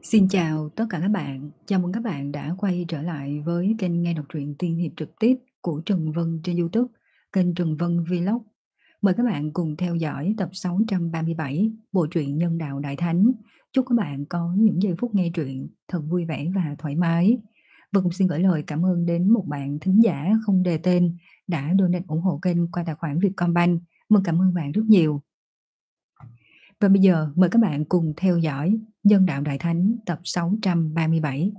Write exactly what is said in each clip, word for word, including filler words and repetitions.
Xin chào tất cả các bạn, chào mừng các bạn đã quay trở lại với kênh nghe đọc truyện tiên hiệp trực tiếp của Trần Vân trên YouTube, kênh Trần Vân Vlog. Mời các bạn cùng theo dõi tập sáu trăm ba mươi bảy bộ truyện Nhân đạo Đại Thánh. Chúc các bạn có những giây phút nghe truyện thật vui vẻ và thoải mái. Vân cũng xin gửi lời cảm ơn đến một bạn thính giả không đề tên đã donate ủng hộ kênh qua tài khoản Vietcombank. Mời cảm ơn bạn rất nhiều. Và bây giờ mời các bạn cùng theo dõi Nhân đạo Đại Thánh tập sáu trăm ba mươi bảy.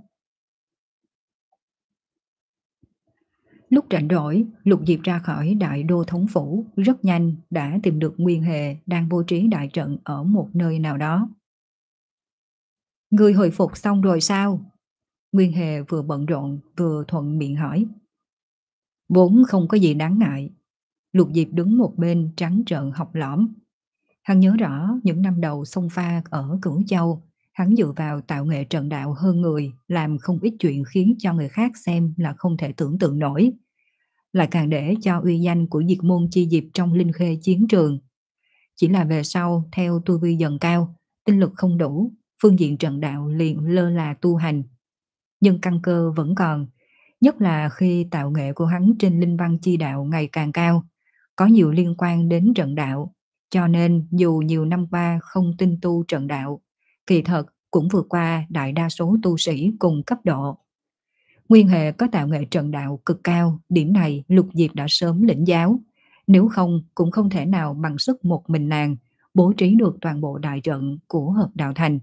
Lúc rảnh rỗi, Lục Diệp ra khỏi đại đô thống phủ, rất nhanh đã tìm được Nguyên Hề đang bố trí đại trận ở một nơi nào đó. Người hồi phục xong rồi sao? Nguyên Hề vừa bận rộn vừa thuận miệng hỏi. Vốn không có gì đáng ngại. Lục Diệp đứng một bên trắng trợn học lõm. Hắn nhớ rõ những năm đầu xông pha ở Cửu Châu, hắn dựa vào tạo nghệ trận đạo hơn người, làm không ít chuyện khiến cho người khác xem là không thể tưởng tượng nổi. Lại càng để cho uy danh của Diệt Môn Chi Diệp trong Linh Khê chiến trường. Chỉ là về sau, theo tu vi dần cao, tinh lực không đủ, phương diện trận đạo liền lơ là tu hành. Nhưng căn cơ vẫn còn, nhất là khi tạo nghệ của hắn trên linh văn chi đạo ngày càng cao, có nhiều liên quan đến trận đạo, cho nên dù nhiều năm qua không tinh tu trận đạo, kỳ thật cũng vượt qua đại đa số tu sĩ cùng cấp độ. Nguyên Hề có tạo nghệ trận đạo cực cao, điểm này Lục Diệp đã sớm lĩnh giáo, nếu không cũng không thể nào bằng sức một mình nàng bố trí được toàn bộ đại trận của Hợp Đạo Thành.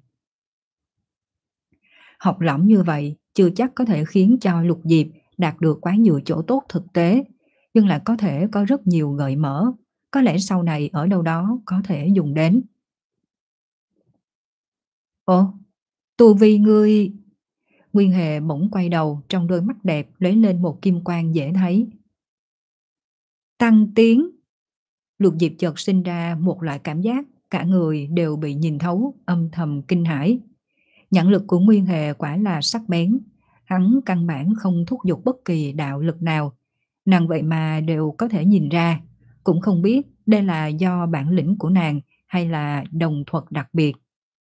Học lõm như vậy chưa chắc có thể khiến cho Lục Diệp đạt được quá nhiều chỗ tốt thực tế, nhưng lại có thể có rất nhiều gợi mở, có lẽ sau này ở đâu đó có thể dùng đến. Ồ, tu vi ngươi... Nguyên Hề bỗng quay đầu, trong đôi mắt đẹp lóe lên một kim quang dễ thấy. Tăng tiến. Lục Diệp chợt sinh ra một loại cảm giác cả người đều bị nhìn thấu, âm thầm kinh hãi. Nhãn lực của Nguyên Hề quả là sắc bén, hắn căn bản không thúc giục bất kỳ đạo lực nào, nàng vậy mà đều có thể nhìn ra, cũng không biết đây là do bản lĩnh của nàng hay là đồng thuật đặc biệt.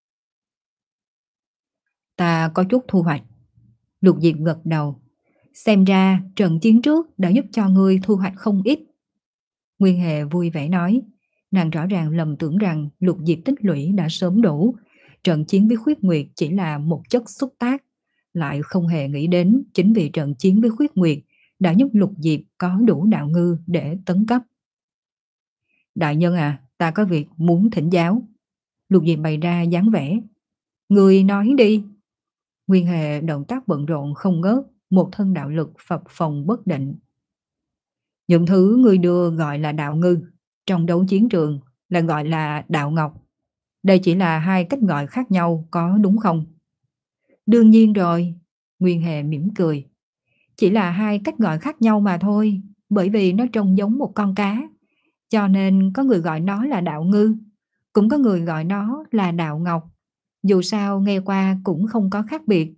Ta có chút thu hoạch. Lục Diệp gật đầu. Xem ra trận chiến trước đã giúp cho ngươi thu hoạch không ít. Nguyên Hề vui vẻ nói. Nàng rõ ràng lầm tưởng rằng Lục Diệp tích lũy đã sớm đủ, trận chiến với Khuyết Nguyệt chỉ là một chất xúc tác, lại không hề nghĩ đến chính vì trận chiến với Khuyết Nguyệt đã giúp Lục Diệp có đủ đạo ngư để tấn cấp. Đại nhân à, ta có việc muốn thỉnh giáo. Lục Diệp bày ra dáng vẻ. Người nói đi. Nguyên Hề động tác bận rộn không ngớt, một thân đạo lực phập phồng bất định. Những thứ người đưa gọi là đạo ngư, trong đấu chiến trường là gọi là đạo ngọc. Đây chỉ là hai cách gọi khác nhau, có đúng không? Đương nhiên rồi, Nguyên Hề mỉm cười. Chỉ là hai cách gọi khác nhau mà thôi, bởi vì nó trông giống một con cá. Cho nên có người gọi nó là đạo ngư, cũng có người gọi nó là đạo ngọc. Dù sao nghe qua cũng không có khác biệt.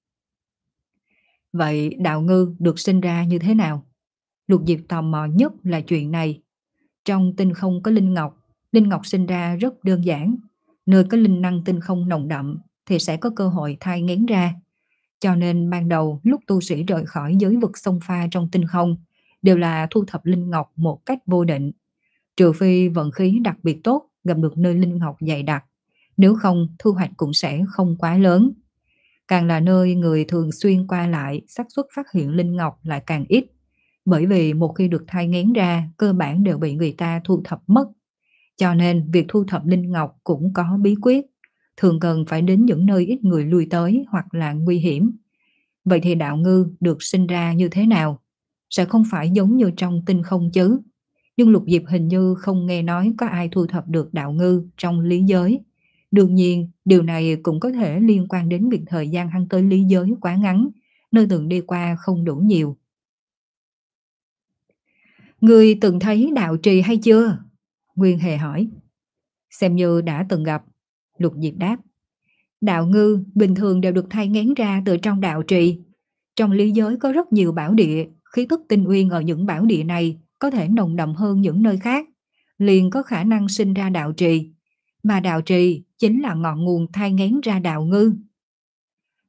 Vậy đạo ngư được sinh ra như thế nào? Lục Diệp tò mò nhất là chuyện này. Trong tinh không có linh ngọc, linh ngọc sinh ra rất đơn giản. Nơi có linh năng tinh không nồng đậm thì sẽ có cơ hội thai nghén ra. Cho nên ban đầu lúc tu sĩ rời khỏi giới vực xông pha trong tinh không đều là thu thập linh ngọc một cách vô định. Trừ phi vận khí đặc biệt tốt gặp được nơi linh ngọc dày đặc, nếu không thu hoạch cũng sẽ không quá lớn. Càng là nơi người thường xuyên qua lại, xác suất phát hiện linh ngọc lại càng ít. Bởi vì một khi được thai nghén ra, cơ bản đều bị người ta thu thập mất. Cho nên việc thu thập linh ngọc cũng có bí quyết, thường cần phải đến những nơi ít người lui tới hoặc là nguy hiểm. Vậy thì đạo ngư được sinh ra như thế nào? Sẽ không phải giống như trong tinh không chứ? Nhưng Lục Diệp hình như không nghe nói có ai thu thập được đạo ngư trong lý giới. Đương nhiên, điều này cũng có thể liên quan đến việc thời gian hắn tới lý giới quá ngắn, nơi từng đi qua không đủ nhiều. Ngươi từng thấy đạo trì hay chưa? Nguyên Hề hỏi. Xem như đã từng gặp. Lục Diệp đáp. Đạo ngư bình thường đều được thai nghén ra từ trong đạo trì. Trong lý giới có rất nhiều bảo địa, khí tức tinh uyên ở những bảo địa này có thể nồng đậm hơn những nơi khác, liền có khả năng sinh ra đạo trì. Mà đạo trì chính là ngọn nguồn thai nghén ra đạo ngư.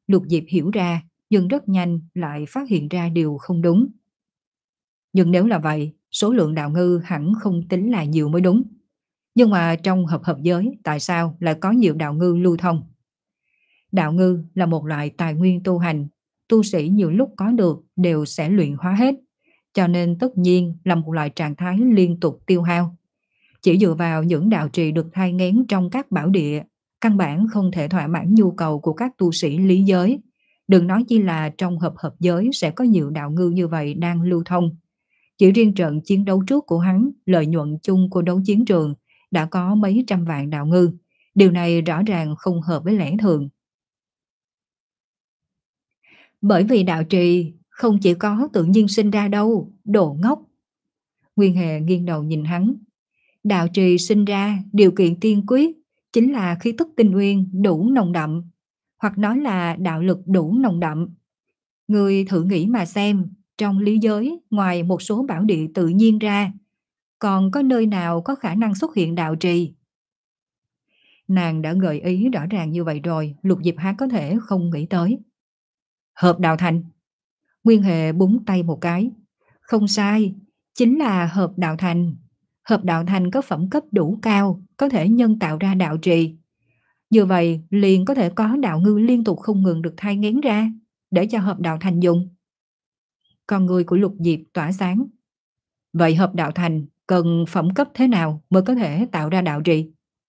Lục Diệp hiểu ra, nhưng rất nhanh lại phát hiện ra điều không đúng. Nhưng nếu là vậy, số lượng đạo ngư hẳn không tính là nhiều mới đúng. Nhưng mà trong hợp hợp giới, tại sao lại có nhiều đạo ngư lưu thông? Đạo ngư là một loại tài nguyên tu hành, tu sĩ nhiều lúc có được đều sẽ luyện hóa hết, cho nên tất nhiên là một loại trạng thái liên tục tiêu hao. Chỉ dựa vào những đạo trì được thai nghén trong các bảo địa, căn bản không thể thỏa mãn nhu cầu của các tu sĩ lý giới. Đừng nói chi là trong hợp hợp giới sẽ có nhiều đạo ngư như vậy đang lưu thông. Chỉ riêng trận chiến đấu trước của hắn, lợi nhuận chung của đấu chiến trường đã có mấy trăm vạn đạo ngư. Điều này rõ ràng không hợp với lẽ thường. Bởi vì đạo trì không chỉ có tự nhiên sinh ra đâu, đồ ngốc. Nguyên Hề nghiêng đầu nhìn hắn. Đạo trì sinh ra, điều kiện tiên quyết chính là khí tức tinh nguyên đủ nồng đậm, hoặc nói là đạo lực đủ nồng đậm. Người thử nghĩ mà xem, trong lý giới, ngoài một số bảo địa tự nhiên ra, còn có nơi nào có khả năng xuất hiện đạo trì? Nàng đã gợi ý rõ ràng như vậy rồi, Lục Diệp há có thể không nghĩ tới. Hợp đạo thành. Nguyên Hệ búng tay một cái. Không sai, chính là hợp đạo thành. Hợp đạo thành có phẩm cấp đủ cao, có thể nhân tạo ra đạo trì. Như vậy liền có thể có đạo ngư liên tục không ngừng được thai nghén ra, để cho hợp đạo thành dùng. Con người của Lục Diệp tỏa sáng. Vậy hợp đạo thành cần phẩm cấp thế nào mới có thể tạo ra đạo trì?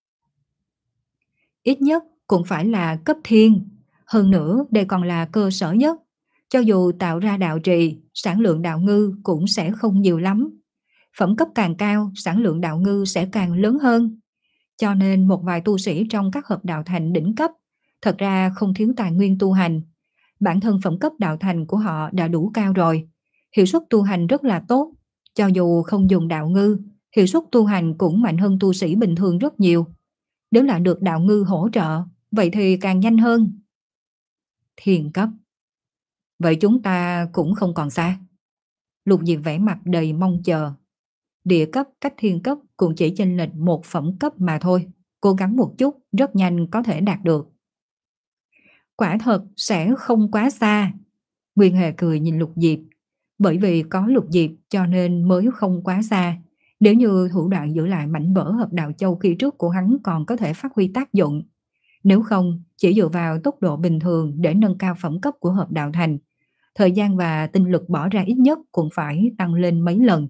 Ít nhất cũng phải là cấp thiên. Hơn nữa đây còn là cơ sở nhất. Cho dù tạo ra đạo trì, sản lượng đạo ngư cũng sẽ không nhiều lắm. Phẩm cấp càng cao, sản lượng đạo ngư sẽ càng lớn hơn. Cho nên một vài tu sĩ trong các hợp đạo thành đỉnh cấp thật ra không thiếu tài nguyên tu hành. Bản thân phẩm cấp đạo thành của họ đã đủ cao rồi. Hiệu suất tu hành rất là tốt. Cho dù không dùng đạo ngư, hiệu suất tu hành cũng mạnh hơn tu sĩ bình thường rất nhiều. Nếu là được đạo ngư hỗ trợ, vậy thì càng nhanh hơn. Thiên cấp. Vậy chúng ta cũng không còn xa. Lục Diệp vẽ mặt đầy mong chờ. Địa cấp cách thiên cấp cũng chỉ chênh lệch một phẩm cấp mà thôi. Cố gắng một chút, rất nhanh có thể đạt được. Quả thật sẽ không quá xa. Nguyên Hề cười nhìn Lục Diệp. Bởi vì có Lục Diệp cho nên mới không quá xa. Nếu như thủ đoạn giữ lại mảnh vỡ hợp đạo châu khi trước của hắn còn có thể phát huy tác dụng. Nếu không, chỉ dựa vào tốc độ bình thường để nâng cao phẩm cấp của hợp đạo thành, thời gian và tinh lực bỏ ra ít nhất cũng phải tăng lên mấy lần.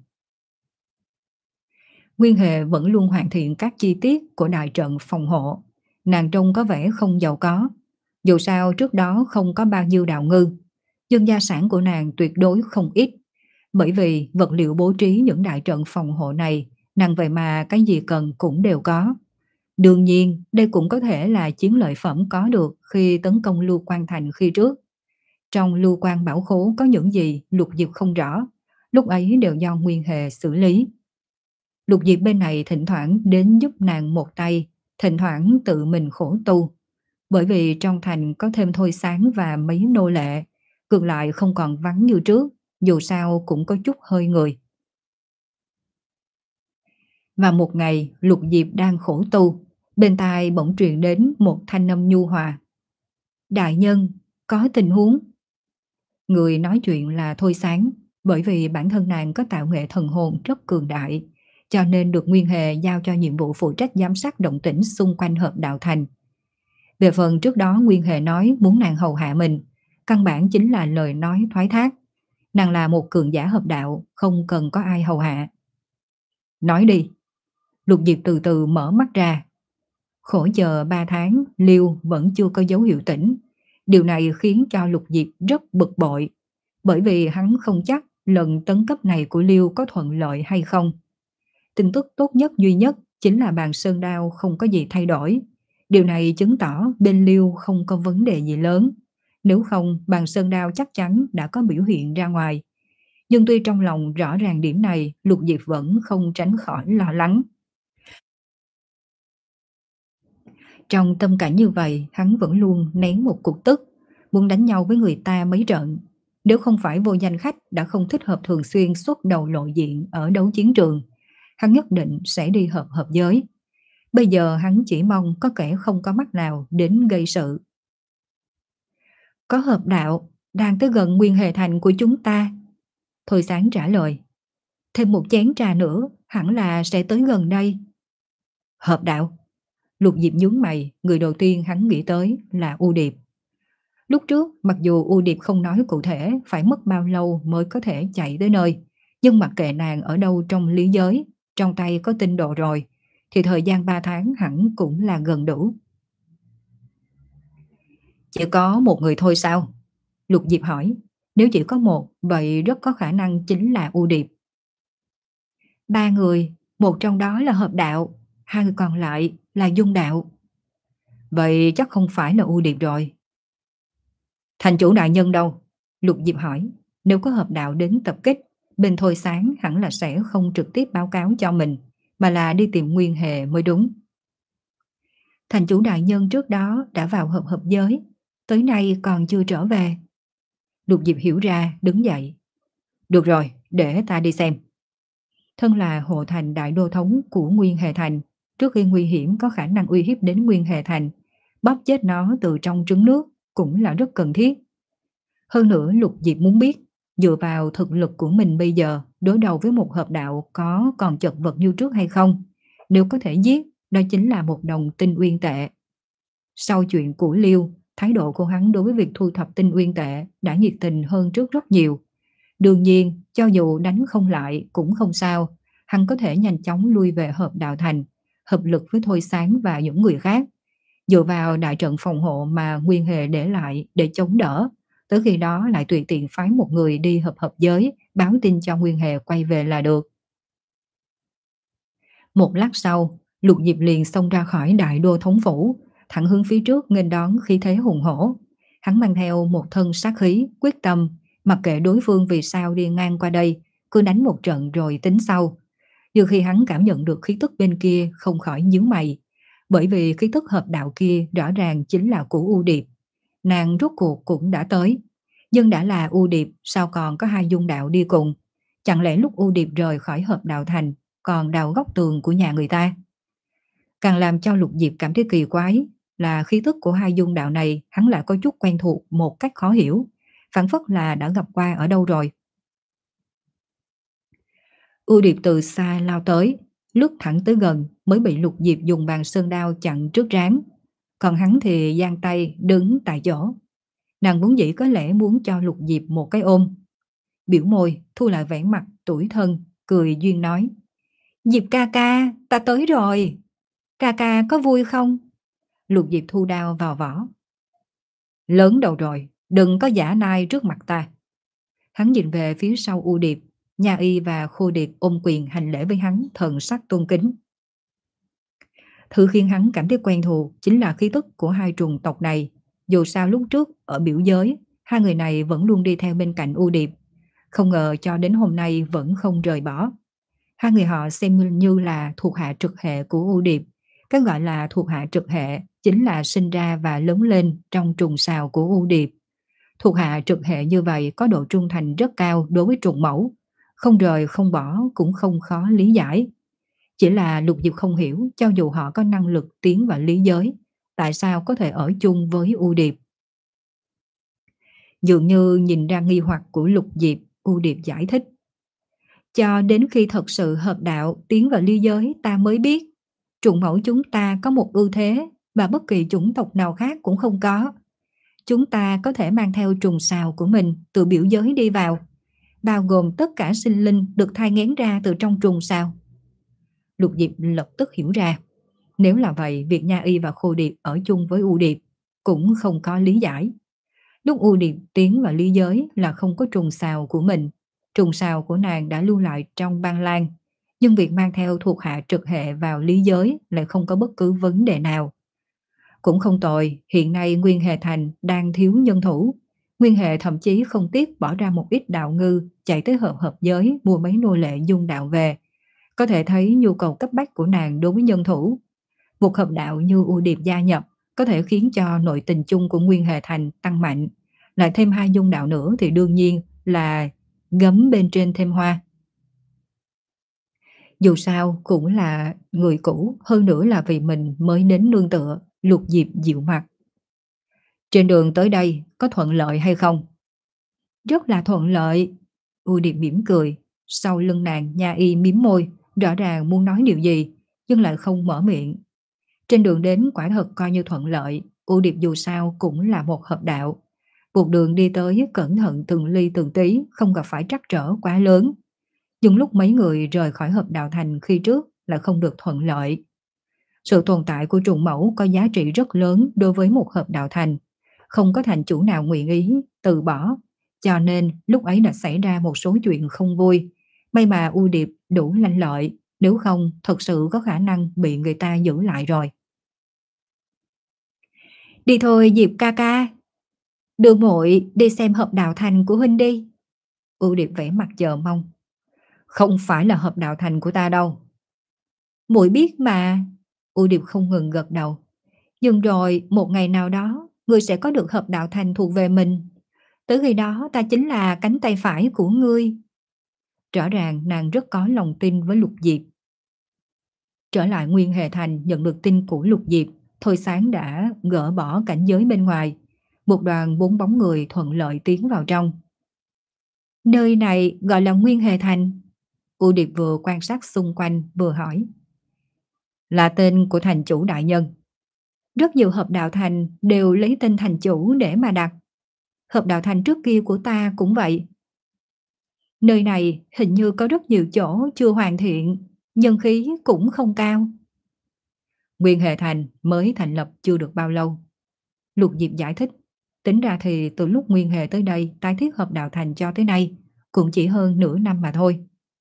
Nguyên Hề vẫn luôn hoàn thiện các chi tiết của đại trận phòng hộ. Nàng trông có vẻ không giàu có. Dù sao trước đó không có bao nhiêu đạo ngư, nhưng gia sản của nàng tuyệt đối không ít. Bởi vì vật liệu bố trí những đại trận phòng hộ này, nàng vậy mà cái gì cần cũng đều có. Đương nhiên, đây cũng có thể là chiến lợi phẩm có được khi tấn công Lưu Quan Thành khi trước. Trong Lưu Quan bảo khố có những gì Lục Diệp không rõ, lúc ấy đều do Nguyên Hề xử lý. Lục Diệp bên này thỉnh thoảng đến giúp nàng một tay, thỉnh thoảng tự mình khổ tu. Bởi vì trong thành có thêm Thôi Sáng và mấy nô lệ, ngược lại không còn vắng như trước, dù sao cũng có chút hơi người. Và một ngày, Lục Diệp đang khổ tu, bên tai bỗng truyền đến một thanh âm nhu hòa. Đại nhân, có tình huống. Người nói chuyện là Thôi Sáng, bởi vì bản thân nàng có tạo nghệ thần hồn rất cường đại, cho nên được Nguyên Hề giao cho nhiệm vụ phụ trách giám sát động tĩnh xung quanh hợp đạo thành. Về phần trước đó Nguyên Hề nói muốn nàng hầu hạ mình, căn bản chính là lời nói thoái thác. Nàng là một cường giả hợp đạo, không cần có ai hầu hạ. Nói đi. Lục Diệp từ từ mở mắt ra. Khổ chờ ba tháng, Liêu vẫn chưa có dấu hiệu tỉnh. Điều này khiến cho Lục Diệp rất bực bội, bởi vì hắn không chắc lần tấn cấp này của Liêu có thuận lợi hay không. Tin tức tốt nhất duy nhất chính là bàn sơn đao không có gì thay đổi. Điều này chứng tỏ bên Liêu không có vấn đề gì lớn. Nếu không, bàn sơn đao chắc chắn đã có biểu hiện ra ngoài. Nhưng tuy trong lòng rõ ràng điểm này, Lục Diệp vẫn không tránh khỏi lo lắng. Trong tâm cảnh như vậy, hắn vẫn luôn nén một cục tức, muốn đánh nhau với người ta mấy trận. Nếu không phải vô danh khách đã không thích hợp thường xuyên xuất đầu lộ diện ở đấu chiến trường, hắn nhất định sẽ đi hợp hợp giới. Bây giờ hắn chỉ mong có kẻ không có mắt nào đến gây sự. Có hợp đạo, đang tới gần Nguyên Hề Thành của chúng ta. Thôi Sáng trả lời. Thêm một chén trà nữa, hẳn là sẽ tới gần đây. Hợp đạo? Lục Diệp nhướng mày, người đầu tiên hắn nghĩ tới là U Điệp. Lúc trước, mặc dù U Điệp không nói cụ thể phải mất bao lâu mới có thể chạy tới nơi, nhưng mặc kệ nàng ở đâu trong lý giới, trong tay có tinh độ rồi, thì thời gian ba tháng hẳn cũng là gần đủ. Chỉ có một người thôi sao? Lục Diệp hỏi. Nếu chỉ có một, vậy rất có khả năng chính là U Điệp. Ba người, một trong đó là hợp đạo, hai người còn lại là dung đạo. Vậy chắc không phải là U Điệp rồi. Thành chủ đại nhân đâu? Lục Diệp hỏi. Nếu có hợp đạo đến tập kích, bên Thôi Sáng hẳn là sẽ không trực tiếp báo cáo cho mình, mà là đi tìm Nguyên Hề mới đúng. Thành chủ đại nhân trước đó đã vào hợp hợp giới, tới nay còn chưa trở về. Lục Diệp hiểu ra, đứng dậy. Được rồi, để ta đi xem. Thân là hộ thành đại đô thống của Nguyên Hề Thành, trước khi nguy hiểm có khả năng uy hiếp đến Nguyên Hề Thành, bóp chết nó từ trong trứng nước cũng là rất cần thiết. Hơn nữa Lục Diệp muốn biết, dựa vào thực lực của mình bây giờ, đối đầu với một hợp đạo có còn chật vật như trước hay không. Nếu có thể giết, đó chính là một đồng tinh uyên tệ. Sau chuyện của Liêu, thái độ của hắn đối với việc thu thập tinh uyên tệ đã nhiệt tình hơn trước rất nhiều. Đương nhiên, cho dù đánh không lại cũng không sao, hắn có thể nhanh chóng lui về hợp đạo thành, hợp lực với Thôi Sáng và những người khác, dựa vào đại trận phòng hộ mà Nguyên Hề để lại để chống đỡ. Tới khi đó lại tùy tiện phái một người đi hợp hợp giới, báo tin cho Nguyên Hề quay về là được. Một lát sau, Lục Diệp liền xông ra khỏi đại đô thống phủ, thẳng hướng phía trước nghênh đón khí thế hùng hổ. Hắn mang theo một thân sát khí, quyết tâm, mặc kệ đối phương vì sao đi ngang qua đây, cứ đánh một trận rồi tính sau. Nhưng khi hắn cảm nhận được khí tức bên kia không khỏi nhíu mày, bởi vì khí tức hợp đạo kia rõ ràng chính là của U Điệp. Nàng rốt cuộc cũng đã tới, nhưng đã là U Điệp sao còn có hai dung đạo đi cùng? Chẳng lẽ lúc U Điệp rời khỏi hợp đạo thành còn đào góc tường của nhà người ta? Càng làm cho Lục Diệp cảm thấy kỳ quái là khí tức của hai dung đạo này hắn lại có chút quen thuộc một cách khó hiểu, phảng phất là đã gặp qua ở đâu rồi. U Điệp từ xa lao tới, lướt thẳng tới gần mới bị Lục Diệp dùng bàn sơn đao chặn trước trán, còn hắn thì giang tay đứng tại chỗ. Nàng muốn dĩ có lẽ muốn cho Lục Diệp một cái ôm, biểu môi thu lại vẻ mặt tủi thân, cười duyên nói: Diệp ca ca, ta tới rồi. Ca ca có vui không? Lục Diệp thu đao vào vỏ. Lớn đầu rồi, đừng có giả nai trước mặt ta. Hắn nhìn về phía sau U Điệp, Nha Y và Khô Điệp ôm quyền hành lễ với hắn, thần sắc tôn kính. Thứ khiến hắn cảm thấy quen thuộc chính là khí tức của hai trùng tộc này. Dù sao lúc trước ở biểu giới, hai người này vẫn luôn đi theo bên cạnh U Điệp, không ngờ cho đến hôm nay vẫn không rời bỏ. Hai người họ xem như là thuộc hạ trực hệ của U Điệp. Cái gọi là thuộc hạ trực hệ chính là sinh ra và lớn lên trong trùng sào của U Điệp. Thuộc hạ trực hệ như vậy có độ trung thành rất cao đối với trùng mẫu, không rời không bỏ cũng không khó lý giải. Chỉ là Lục Diệp không hiểu, cho dù họ có năng lực tiến vào lý giới, tại sao có thể ở chung với U Điệp. Dường như nhìn ra nghi hoặc của Lục Diệp, U Điệp giải thích. Cho đến khi thật sự hợp đạo tiến vào lý giới ta mới biết, trùng mẫu chúng ta có một ưu thế mà bất kỳ chủng tộc nào khác cũng không có. Chúng ta có thể mang theo trùng sào của mình từ biểu giới đi vào, bao gồm tất cả sinh linh được thai nghén ra từ trong trùng sào. Lục Diệp lập tức hiểu ra, nếu là vậy việc Nha Y và Khô Điệp ở chung với U Điệp cũng không có lý giải. Lúc U Điệp tiến vào lý giới là không có trùng sào của mình, trùng sào của nàng đã lưu lại trong băng lan, nhưng việc mang theo thuộc hạ trực hệ vào lý giới lại không có bất cứ vấn đề nào. Cũng không tồi, hiện nay Nguyên Hề Thành đang thiếu nhân thủ. Nguyên Hề thậm chí không tiếc bỏ ra một ít đạo ngư chạy tới hợp hợp giới mua mấy nô lệ dung đạo về. Có thể thấy nhu cầu cấp bách của nàng đối với nhân thủ. Một hợp đạo như U Điệp gia nhập có thể khiến cho nội tình chung của Nguyên Hề Thành tăng mạnh. Lại thêm hai dung đạo nữa thì đương nhiên là gấm bên trên thêm hoa. Dù sao cũng là người cũ, hơn nữa là vì mình mới đến nương tựa. Lục Diệp dịu mặt. Trên đường tới đây có thuận lợi hay không? Rất là thuận lợi. U Điệp mỉm cười, sau lưng nàng Nha Y mím môi, rõ ràng muốn nói điều gì, nhưng lại không mở miệng. Trên đường đến quả thật coi như thuận lợi, U Điệp dù sao cũng là một hợp đạo. Một đường đi tới cẩn thận từng ly từng tí, không gặp phải trắc trở quá lớn. Nhưng lúc mấy người rời khỏi hợp đạo thành khi trước là không được thuận lợi. Sự tồn tại của trùng mẫu có giá trị rất lớn đối với một hợp đạo thành. Không có thành chủ nào nguyện ý từ bỏ, cho nên lúc ấy đã xảy ra một số chuyện không vui. May mà U Điệp đủ lanh lợi, nếu không thật sự có khả năng bị người ta giữ lại rồi. Đi thôi Diệp ca ca, đưa muội đi xem hợp đạo thành của huynh đi. U Điệp vẽ mặt chờ mong. Không phải là hợp đạo thành của ta đâu. Muội biết mà. U Điệp không ngừng gật đầu. Nhưng rồi một ngày nào đó ngươi sẽ có được hợp đạo thành thuộc về mình. Tới khi đó ta chính là cánh tay phải của ngươi. Rõ ràng nàng rất có lòng tin với Lục Diệp. Trở lại Nguyên Hề Thành nhận được tin của Lục Diệp, Thôi Sáng đã gỡ bỏ cảnh giới bên ngoài. Một đoàn bốn bóng người thuận lợi tiến vào trong. Nơi này gọi là Nguyên Hề Thành. U Điệp vừa quan sát xung quanh vừa hỏi. Là tên của thành chủ đại nhân. Rất nhiều hợp đạo thành đều lấy tên thành chủ để mà đặt. Hợp đạo thành trước kia của ta cũng vậy. Nơi này hình như có rất nhiều chỗ chưa hoàn thiện, nhân khí cũng không cao. Nguyên Hề Thành mới thành lập chưa được bao lâu. Lục Diệp giải thích, tính ra thì từ lúc Nguyên Hề tới đây tái thiết hợp đạo thành cho tới nay cũng chỉ hơn nửa năm mà thôi.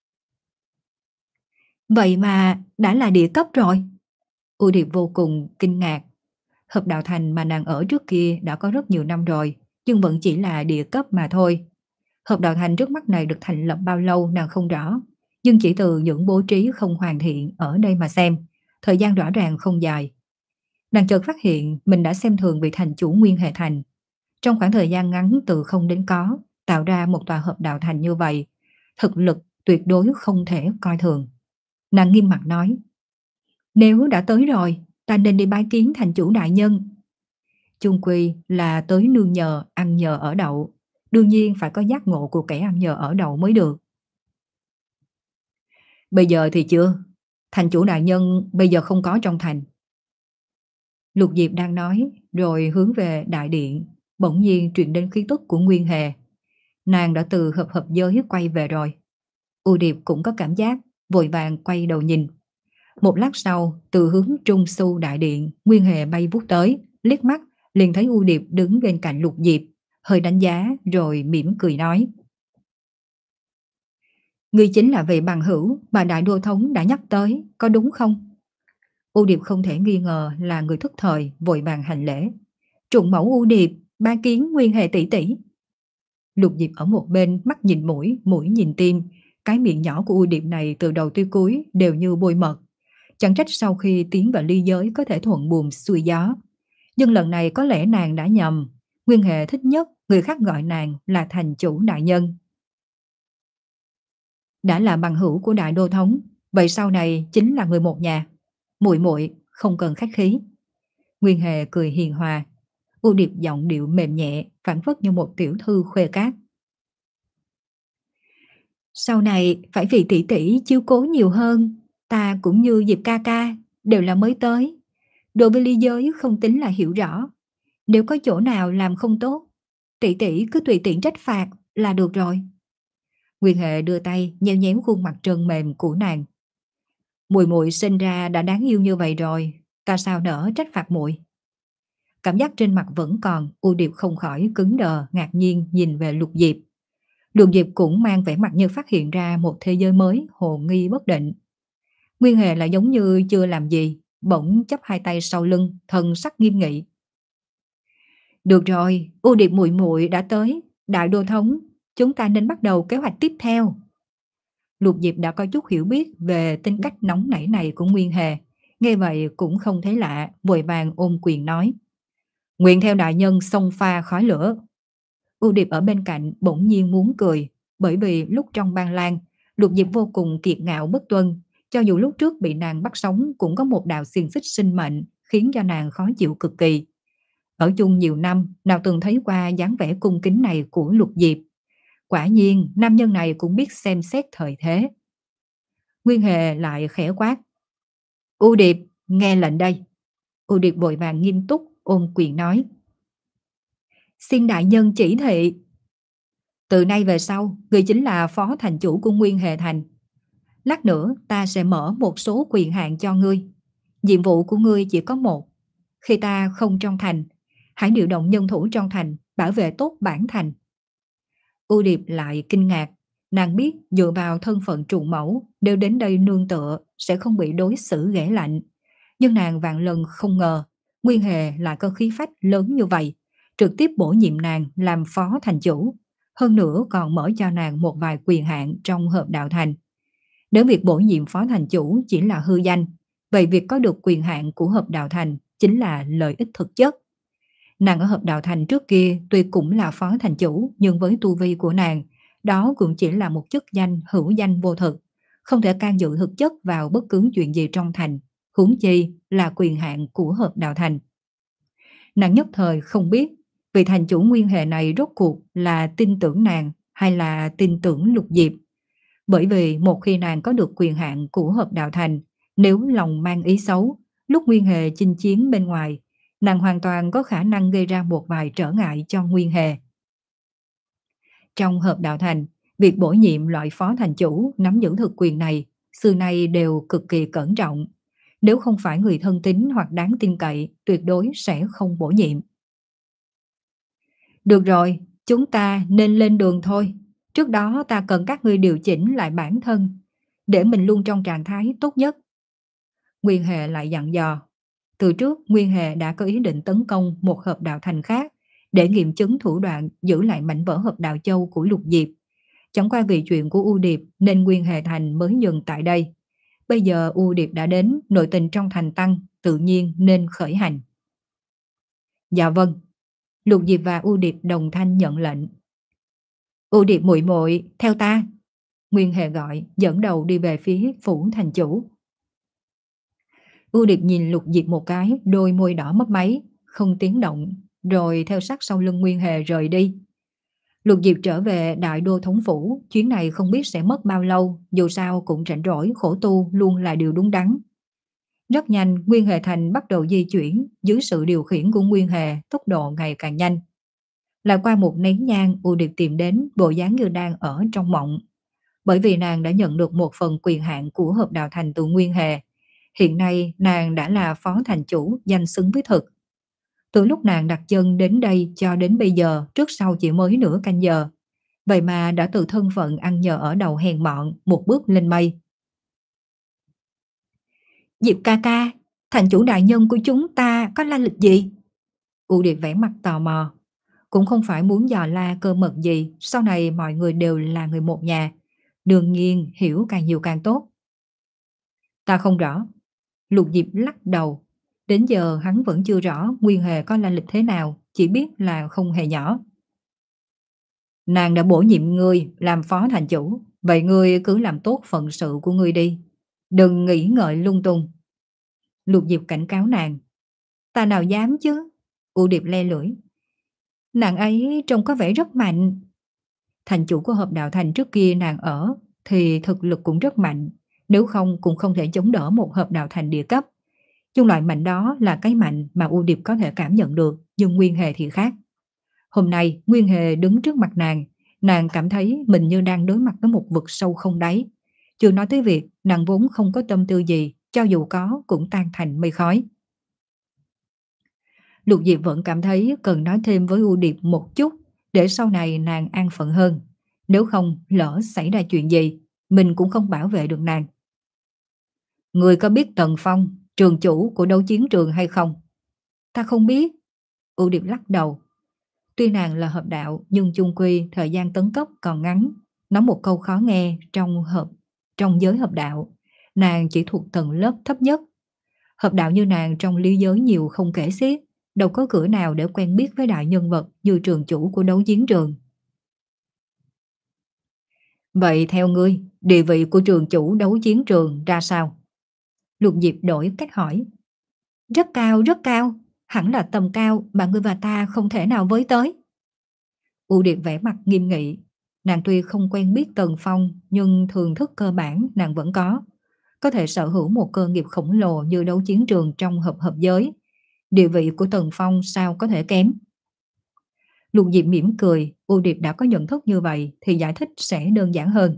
Vậy mà đã là địa cấp rồi. U Điệp vô cùng kinh ngạc. Hợp đạo thành mà nàng ở trước kia đã có rất nhiều năm rồi, nhưng vẫn chỉ là địa cấp mà thôi. Hợp đạo thành trước mắt này được thành lập bao lâu nàng không rõ, nhưng chỉ từ những bố trí không hoàn thiện ở đây mà xem, thời gian rõ ràng không dài. Nàng chợt phát hiện mình đã xem thường vị thành chủ Nguyên Hệ Thành. Trong khoảng thời gian ngắn từ không đến có, tạo ra một tòa hợp đạo thành như vậy, thực lực tuyệt đối không thể coi thường. Nàng nghiêm mặt nói, nếu đã tới rồi, ta nên đi bái kiến thành chủ đại nhân. Chung quy là tới nương nhờ, ăn nhờ ở đậu, đương nhiên phải có giác ngộ của kẻ ăn nhờ ở đậu mới được. Bây giờ thì chưa, thành chủ đại nhân bây giờ không có trong thành. Lục Diệp đang nói, rồi hướng về đại điện, bỗng nhiên truyền đến khí tức của Nguyên Hề. Nàng đã từ hợp hợp giới quay về rồi. U Điệp cũng có cảm giác, vội vàng quay đầu nhìn. Một lát sau, từ hướng trung su đại điện, Nguyên Hề bay vút tới, liếc mắt, liền thấy U Điệp đứng bên cạnh Lục Diệp, hơi đánh giá rồi mỉm cười nói. Ngươi chính là vị bằng hữu mà Đại Đô Thống đã nhắc tới, có đúng không? U Điệp không thể nghi ngờ là người thức thời, vội vàng hành lễ. Trùng mẫu U Điệp, ba kiến Nguyên Hề tỷ tỷ. Lục Diệp ở một bên mắt nhìn mũi, mũi nhìn tim, cái miệng nhỏ của U Điệp này từ đầu tới cuối đều như bôi mật. Chẳng trách sau khi tiến vào ly giới có thể thuận buồm xuôi gió. Nhưng lần này có lẽ nàng đã nhầm. Nguyên Hề thích nhất người khác gọi nàng là thành chủ đại nhân. Đã là bằng hữu của Đại Đô Thống, vậy sau này chính là người một nhà. Muội muội không cần khách khí. Nguyên Hề cười hiền hòa. U Điệp giọng điệu mềm nhẹ, phảng phất như một tiểu thư khuê cát. Sau này phải vì tỷ tỷ chiếu cố nhiều hơn. Ta cũng như Diệp ca ca đều là mới tới. Đối với ly giới không tính là hiểu rõ. Nếu có chỗ nào làm không tốt, tỷ tỷ cứ tùy tiện trách phạt là được rồi. Nguyên Hệ đưa tay nhéo nhéo khuôn mặt trơn mềm của nàng. Muội muội sinh ra đã đáng yêu như vậy rồi, ta sao nỡ trách phạt muội. Cảm giác trên mặt vẫn còn, U Điệp không khỏi cứng đờ, ngạc nhiên nhìn về Lục Diệp. Lục Diệp cũng mang vẻ mặt như phát hiện ra một thế giới mới, hồ nghi bất định. Nguyên Hề lại giống như chưa làm gì, bỗng chắp hai tay sau lưng, thần sắc nghiêm nghị. Được rồi, U Điệp muội muội đã tới, Đại Đô Thống, chúng ta nên bắt đầu kế hoạch tiếp theo. Lục Diệp đã có chút hiểu biết về tính cách nóng nảy này của Nguyên Hề, nghe vậy cũng không thấy lạ, vội vàng ôm quyền nói. Nguyện theo đại nhân xông pha khói lửa. U Điệp ở bên cạnh bỗng nhiên muốn cười, bởi vì lúc trong Ban Lan, Lục Diệp vô cùng kiệt ngạo bất tuân, cho dù lúc trước bị nàng bắt sống cũng có một đạo xiềng xích sinh mệnh, khiến cho nàng khó chịu cực kỳ. Ở chung nhiều năm, nào từng thấy qua dáng vẻ cung kính này của Lục Diệp. Quả nhiên, nam nhân này cũng biết xem xét thời thế. Nguyên Hề lại khẽ quát. U Điệp, nghe lệnh đây. U Điệp vội vàng nghiêm túc, ôm quyền nói. Xin đại nhân chỉ thị. Từ nay về sau, người chính là phó thành chủ của Nguyên Hề Thành. Lát nữa ta sẽ mở một số quyền hạn cho ngươi. Nhiệm vụ của ngươi chỉ có một. Khi ta không trong thành, hãy điều động nhân thủ trong thành, bảo vệ tốt bản thành. U Điệp lại kinh ngạc. Nàng biết dựa vào thân phận trụ mẫu, nếu đến đây nương tựa sẽ không bị đối xử ghẻ lạnh. Nhưng nàng vạn lần không ngờ Nguyên Hề lại có khí phách lớn như vậy, trực tiếp bổ nhiệm nàng làm phó thành chủ. Hơn nữa còn mở cho nàng một vài quyền hạn trong hợp đạo thành. Nếu việc bổ nhiệm phó thành chủ chỉ là hư danh, vậy việc có được quyền hạn của hợp đạo thành chính là lợi ích thực chất. Nàng ở hợp đạo thành trước kia tuy cũng là phó thành chủ, nhưng với tu vi của nàng, đó cũng chỉ là một chức danh hữu danh vô thực, không thể can dự thực chất vào bất cứ chuyện gì trong thành, huống chi là quyền hạn của hợp đạo thành. Nàng nhất thời không biết vị thành chủ Nguyên Hề này rốt cuộc là tin tưởng nàng hay là tin tưởng Lục Diệp. Bởi vì một khi nàng có được quyền hạn của hợp đạo thành, nếu lòng mang ý xấu, lúc Nguyên Hề chinh chiến bên ngoài, nàng hoàn toàn có khả năng gây ra một vài trở ngại cho Nguyên Hề. Trong hợp đạo thành, việc bổ nhiệm loại phó thành chủ nắm giữ thực quyền này xưa nay đều cực kỳ cẩn trọng. Nếu không phải người thân tín hoặc đáng tin cậy, tuyệt đối sẽ không bổ nhiệm. Được rồi, chúng ta nên lên đường thôi. Trước đó ta cần các ngươi điều chỉnh lại bản thân, để mình luôn trong trạng thái tốt nhất. Nguyên Hề lại dặn dò. Từ trước, Nguyên Hề đã có ý định tấn công một hợp đạo thành khác, để nghiệm chứng thủ đoạn giữ lại mảnh vỡ hợp đạo châu của Lục Diệp. Chẳng qua vì chuyện của U Điệp nên Nguyên Hề Thành mới dừng tại đây. Bây giờ U Điệp đã đến, nội tình trong thành tăng, tự nhiên nên khởi hành. Dạ vâng. Lục Diệp và U Điệp đồng thanh nhận lệnh. U Điệp muội muội, theo ta. Nguyên Hề gọi, dẫn đầu đi về phía phủ thành chủ. U Điệp nhìn Lục Diệp một cái, đôi môi đỏ mấp máy, không tiếng động, rồi theo sát sau lưng Nguyên Hề rời đi. Lục Diệp trở về đại đô thống phủ, chuyến này không biết sẽ mất bao lâu, dù sao cũng rảnh rỗi, khổ tu luôn là điều đúng đắn. Rất nhanh, Nguyên Hề Thành bắt đầu di chuyển, dưới sự điều khiển của Nguyên Hề, tốc độ ngày càng nhanh. Lại qua một nén nhang, U Điệp tìm đến bộ dáng như đang ở trong mộng. Bởi vì nàng đã nhận được một phần quyền hạn của hợp đạo thành từ Nguyên Hề. Hiện nay nàng đã là phó thành chủ, danh xứng với thực. Từ lúc nàng đặt chân đến đây cho đến bây giờ, trước sau chỉ mới nửa canh giờ. Vậy mà đã từ thân phận ăn nhờ ở đầu hèn mọn, một bước lên mây. Diệp ca ca, thành chủ đại nhân của chúng ta có la lịch gì? U Điệp vẻ mặt tò mò. Cũng không phải muốn dò la cơ mật gì, sau này mọi người đều là người một nhà. Đương nhiên hiểu càng nhiều càng tốt. Ta không rõ. Lục Diệp lắc đầu. Đến giờ hắn vẫn chưa rõ Nguyên Hề có la lịch thế nào, chỉ biết là không hề nhỏ. Nàng đã bổ nhiệm ngươi làm phó thành chủ, vậy ngươi cứ làm tốt phận sự của ngươi đi. Đừng nghĩ ngợi lung tung. Lục Diệp cảnh cáo nàng. Ta nào dám chứ? U Điệp le lưỡi. Nàng ấy trông có vẻ rất mạnh. Thành chủ của hợp đạo thành trước kia nàng ở thì thực lực cũng rất mạnh, nếu không cũng không thể chống đỡ một hợp đạo thành địa cấp. Nhưng loại mạnh đó là cái mạnh mà U Điệp có thể cảm nhận được, nhưng Nguyên Hề thì khác. Hôm nay Nguyên Hề đứng trước mặt nàng, nàng cảm thấy mình như đang đối mặt với một vực sâu không đáy. Chưa nói tới việc nàng vốn không có tâm tư gì, cho dù có cũng tan thành mây khói. Lục Diệp vẫn cảm thấy cần nói thêm với U Điệp một chút, để sau này nàng an phận hơn. Nếu không lỡ xảy ra chuyện gì, mình cũng không bảo vệ được nàng. Người có biết Tần Phong, trường chủ của đấu chiến trường hay không? Ta không biết. U Điệp lắc đầu. Tuy nàng là hợp đạo, nhưng chung quy thời gian tấn cấp còn ngắn. Nói một câu khó nghe trong hợp trong giới hợp đạo, nàng chỉ thuộc tầng lớp thấp nhất. Hợp đạo như nàng trong lý giới nhiều không kể xiết, đâu có cửa nào để quen biết với đại nhân vật như trường chủ của đấu chiến trường. Vậy theo ngươi, địa vị của trường chủ đấu chiến trường ra sao? Lục Diệp đổi cách hỏi. Rất cao, rất cao. hẳn là tầm cao mà ngươi và ta không thể nào với tới. U Điệp vẻ mặt nghiêm nghị. Nàng tuy không quen biết Tần Phong, nhưng thường thức cơ bản nàng vẫn có. Có thể sở hữu một cơ nghiệp khổng lồ như đấu chiến trường trong hợp hợp giới. Địa vị của Tần Phong sao có thể kém. Lục Diệp mỉm cười, U Điệp đã có nhận thức như vậy thì giải thích sẽ đơn giản hơn.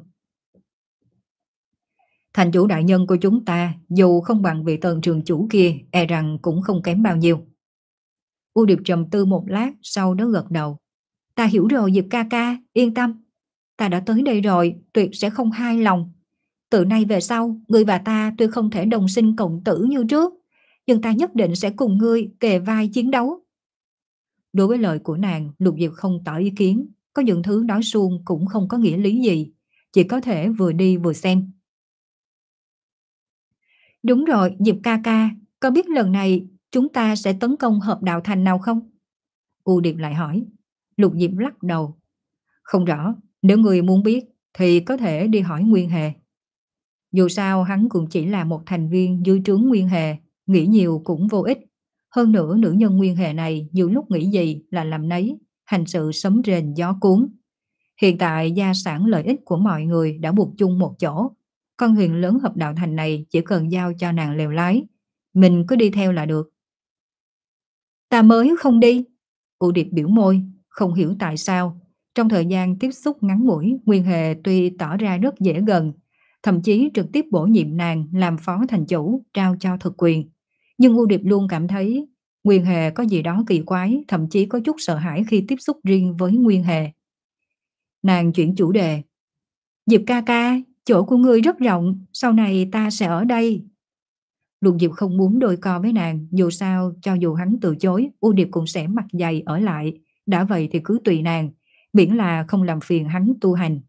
Thành chủ đại nhân của chúng ta, dù không bằng vị Tần trường chủ kia, e rằng cũng không kém bao nhiêu. U Điệp trầm tư một lát, sau đó gật đầu. Ta hiểu rồi Diệp ca ca, yên tâm. Ta đã tới đây rồi, tuyệt sẽ không hai lòng. Từ nay về sau, ngươi và ta tuy không thể đồng sinh cộng tử như trước, nhưng ta nhất định sẽ cùng ngươi kề vai chiến đấu. Đối với lời của nàng, Lục Diệp không tỏ ý kiến, có những thứ nói suông cũng không có nghĩa lý gì, chỉ có thể vừa đi vừa xem. Đúng rồi, Diệp ca ca, có biết lần này chúng ta sẽ tấn công hợp đạo thành nào không? U Điệp lại hỏi. Lục Diệp lắc đầu. Không rõ, nếu người muốn biết thì có thể đi hỏi Nguyên Hề. Dù sao hắn cũng chỉ là một thành viên dưới trướng Nguyên Hề, nghĩ nhiều cũng vô ích. Hơn nữa nữ nhân Nguyên Hề này nhiều lúc nghĩ gì là làm nấy, hành sự sấm rền gió cuốn. Hiện tại gia sản lợi ích của mọi người đã buộc chung một chỗ. Con thuyền lớn hợp đạo thành này chỉ cần giao cho nàng lèo lái. Mình cứ đi theo là được. Ta mới không đi. U Điệp biểu môi, không hiểu tại sao. Trong thời gian tiếp xúc ngắn ngủi, Nguyên Hề tuy tỏ ra rất dễ gần, thậm chí trực tiếp bổ nhiệm nàng làm phó thành chủ, trao cho thực quyền. Nhưng U Điệp luôn cảm thấy Nguyên Hề có gì đó kỳ quái, thậm chí có chút sợ hãi khi tiếp xúc riêng với Nguyên Hề. Nàng chuyển chủ đề. Diệp ca ca, chỗ của ngươi rất rộng, sau này ta sẽ ở đây. Lục Diệp không muốn đôi co với nàng, dù sao cho dù hắn từ chối, U Điệp cũng sẽ mặt dày ở lại, đã vậy thì cứ tùy nàng, miễn là không làm phiền hắn tu hành.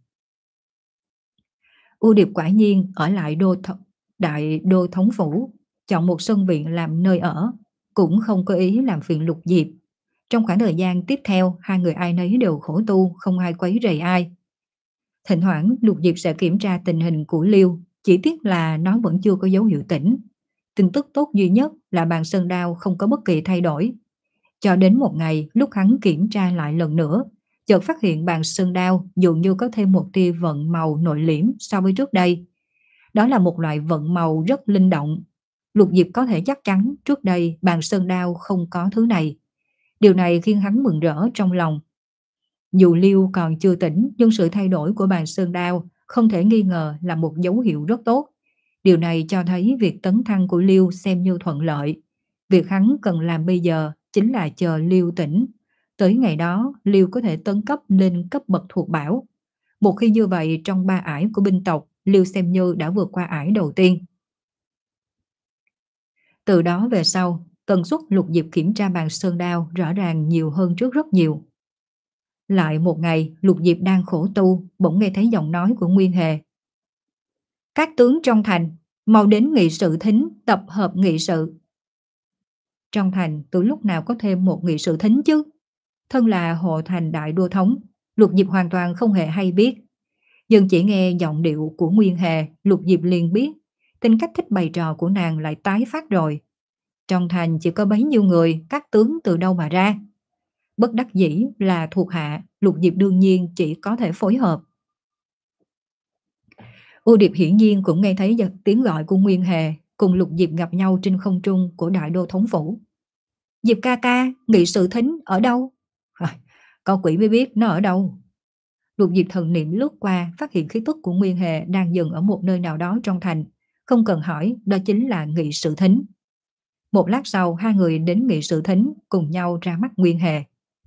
U Điệp quả nhiên ở lại đô th đại đô thống phủ, chọn một sân viện làm nơi ở, cũng không có ý làm phiền Lục Diệp. Trong khoảng thời gian tiếp theo, hai người ai nấy đều khổ tu, không ai quấy rầy ai. Thỉnh thoảng Lục Diệp sẽ kiểm tra tình hình của Liêu, chỉ tiếc là nó vẫn chưa có dấu hiệu tỉnh. Tin tức tốt duy nhất là bàn sơn đao không có bất kỳ thay đổi. Cho đến một ngày, lúc hắn kiểm tra lại lần nữa, chợt phát hiện bàn sơn đao dường như có thêm một tia vận màu nội liễm so với trước đây. Đó là một loại vận màu rất linh động. Lục Diệp có thể chắc chắn trước đây bàn sơn đao không có thứ này. Điều này khiến hắn mừng rỡ trong lòng. Dù Liêu còn chưa tỉnh, nhưng sự thay đổi của bàn sơn đao không thể nghi ngờ là một dấu hiệu rất tốt. Điều này cho thấy việc tấn thăng của Liêu xem như thuận lợi. Việc hắn cần làm bây giờ chính là chờ Liêu tỉnh. Tới ngày đó, Liêu có thể tấn cấp lên cấp bậc thuộc bảo. Một khi như vậy, trong ba ải của binh tộc, Liêu xem như đã vượt qua ải đầu tiên. Từ đó về sau, tần suất Lục Diệp kiểm tra bàn sơn đao rõ ràng nhiều hơn trước rất nhiều. Lại một ngày, Lục Diệp đang khổ tu, bỗng nghe thấy giọng nói của Nguyên Hề. Các tướng trong thành, mau đến nghị sự thính, tập hợp nghị sự. Trong thành từ lúc nào có thêm một nghị sự thính chứ? Thân là hộ thành đại đô thống, Lục Diệp hoàn toàn không hề hay biết. Nhưng chỉ nghe giọng điệu của Nguyên Hề, Lục Diệp liền biết tính cách thích bày trò của nàng lại tái phát rồi. Trong thành chỉ có bấy nhiêu người, các tướng từ đâu mà ra? Bất đắc dĩ là thuộc hạ, Lục Diệp đương nhiên chỉ có thể phối hợp. U Điệp hiển nhiên cũng nghe thấy tiếng gọi của Nguyên Hề, cùng Lục Diệp gặp nhau trên không trung của đại đô thống phủ. Diệp ca ca, nghị sự thính ở đâu? Có quỷ mới biết nó ở đâu. Lục Diệp thần niệm lướt qua, phát hiện khí tức của Nguyên Hề đang dừng ở một nơi nào đó trong thành. Không cần hỏi, đó chính là nghị sự thính. Một lát sau, hai người đến nghị sự thính, cùng nhau ra mắt Nguyên Hề.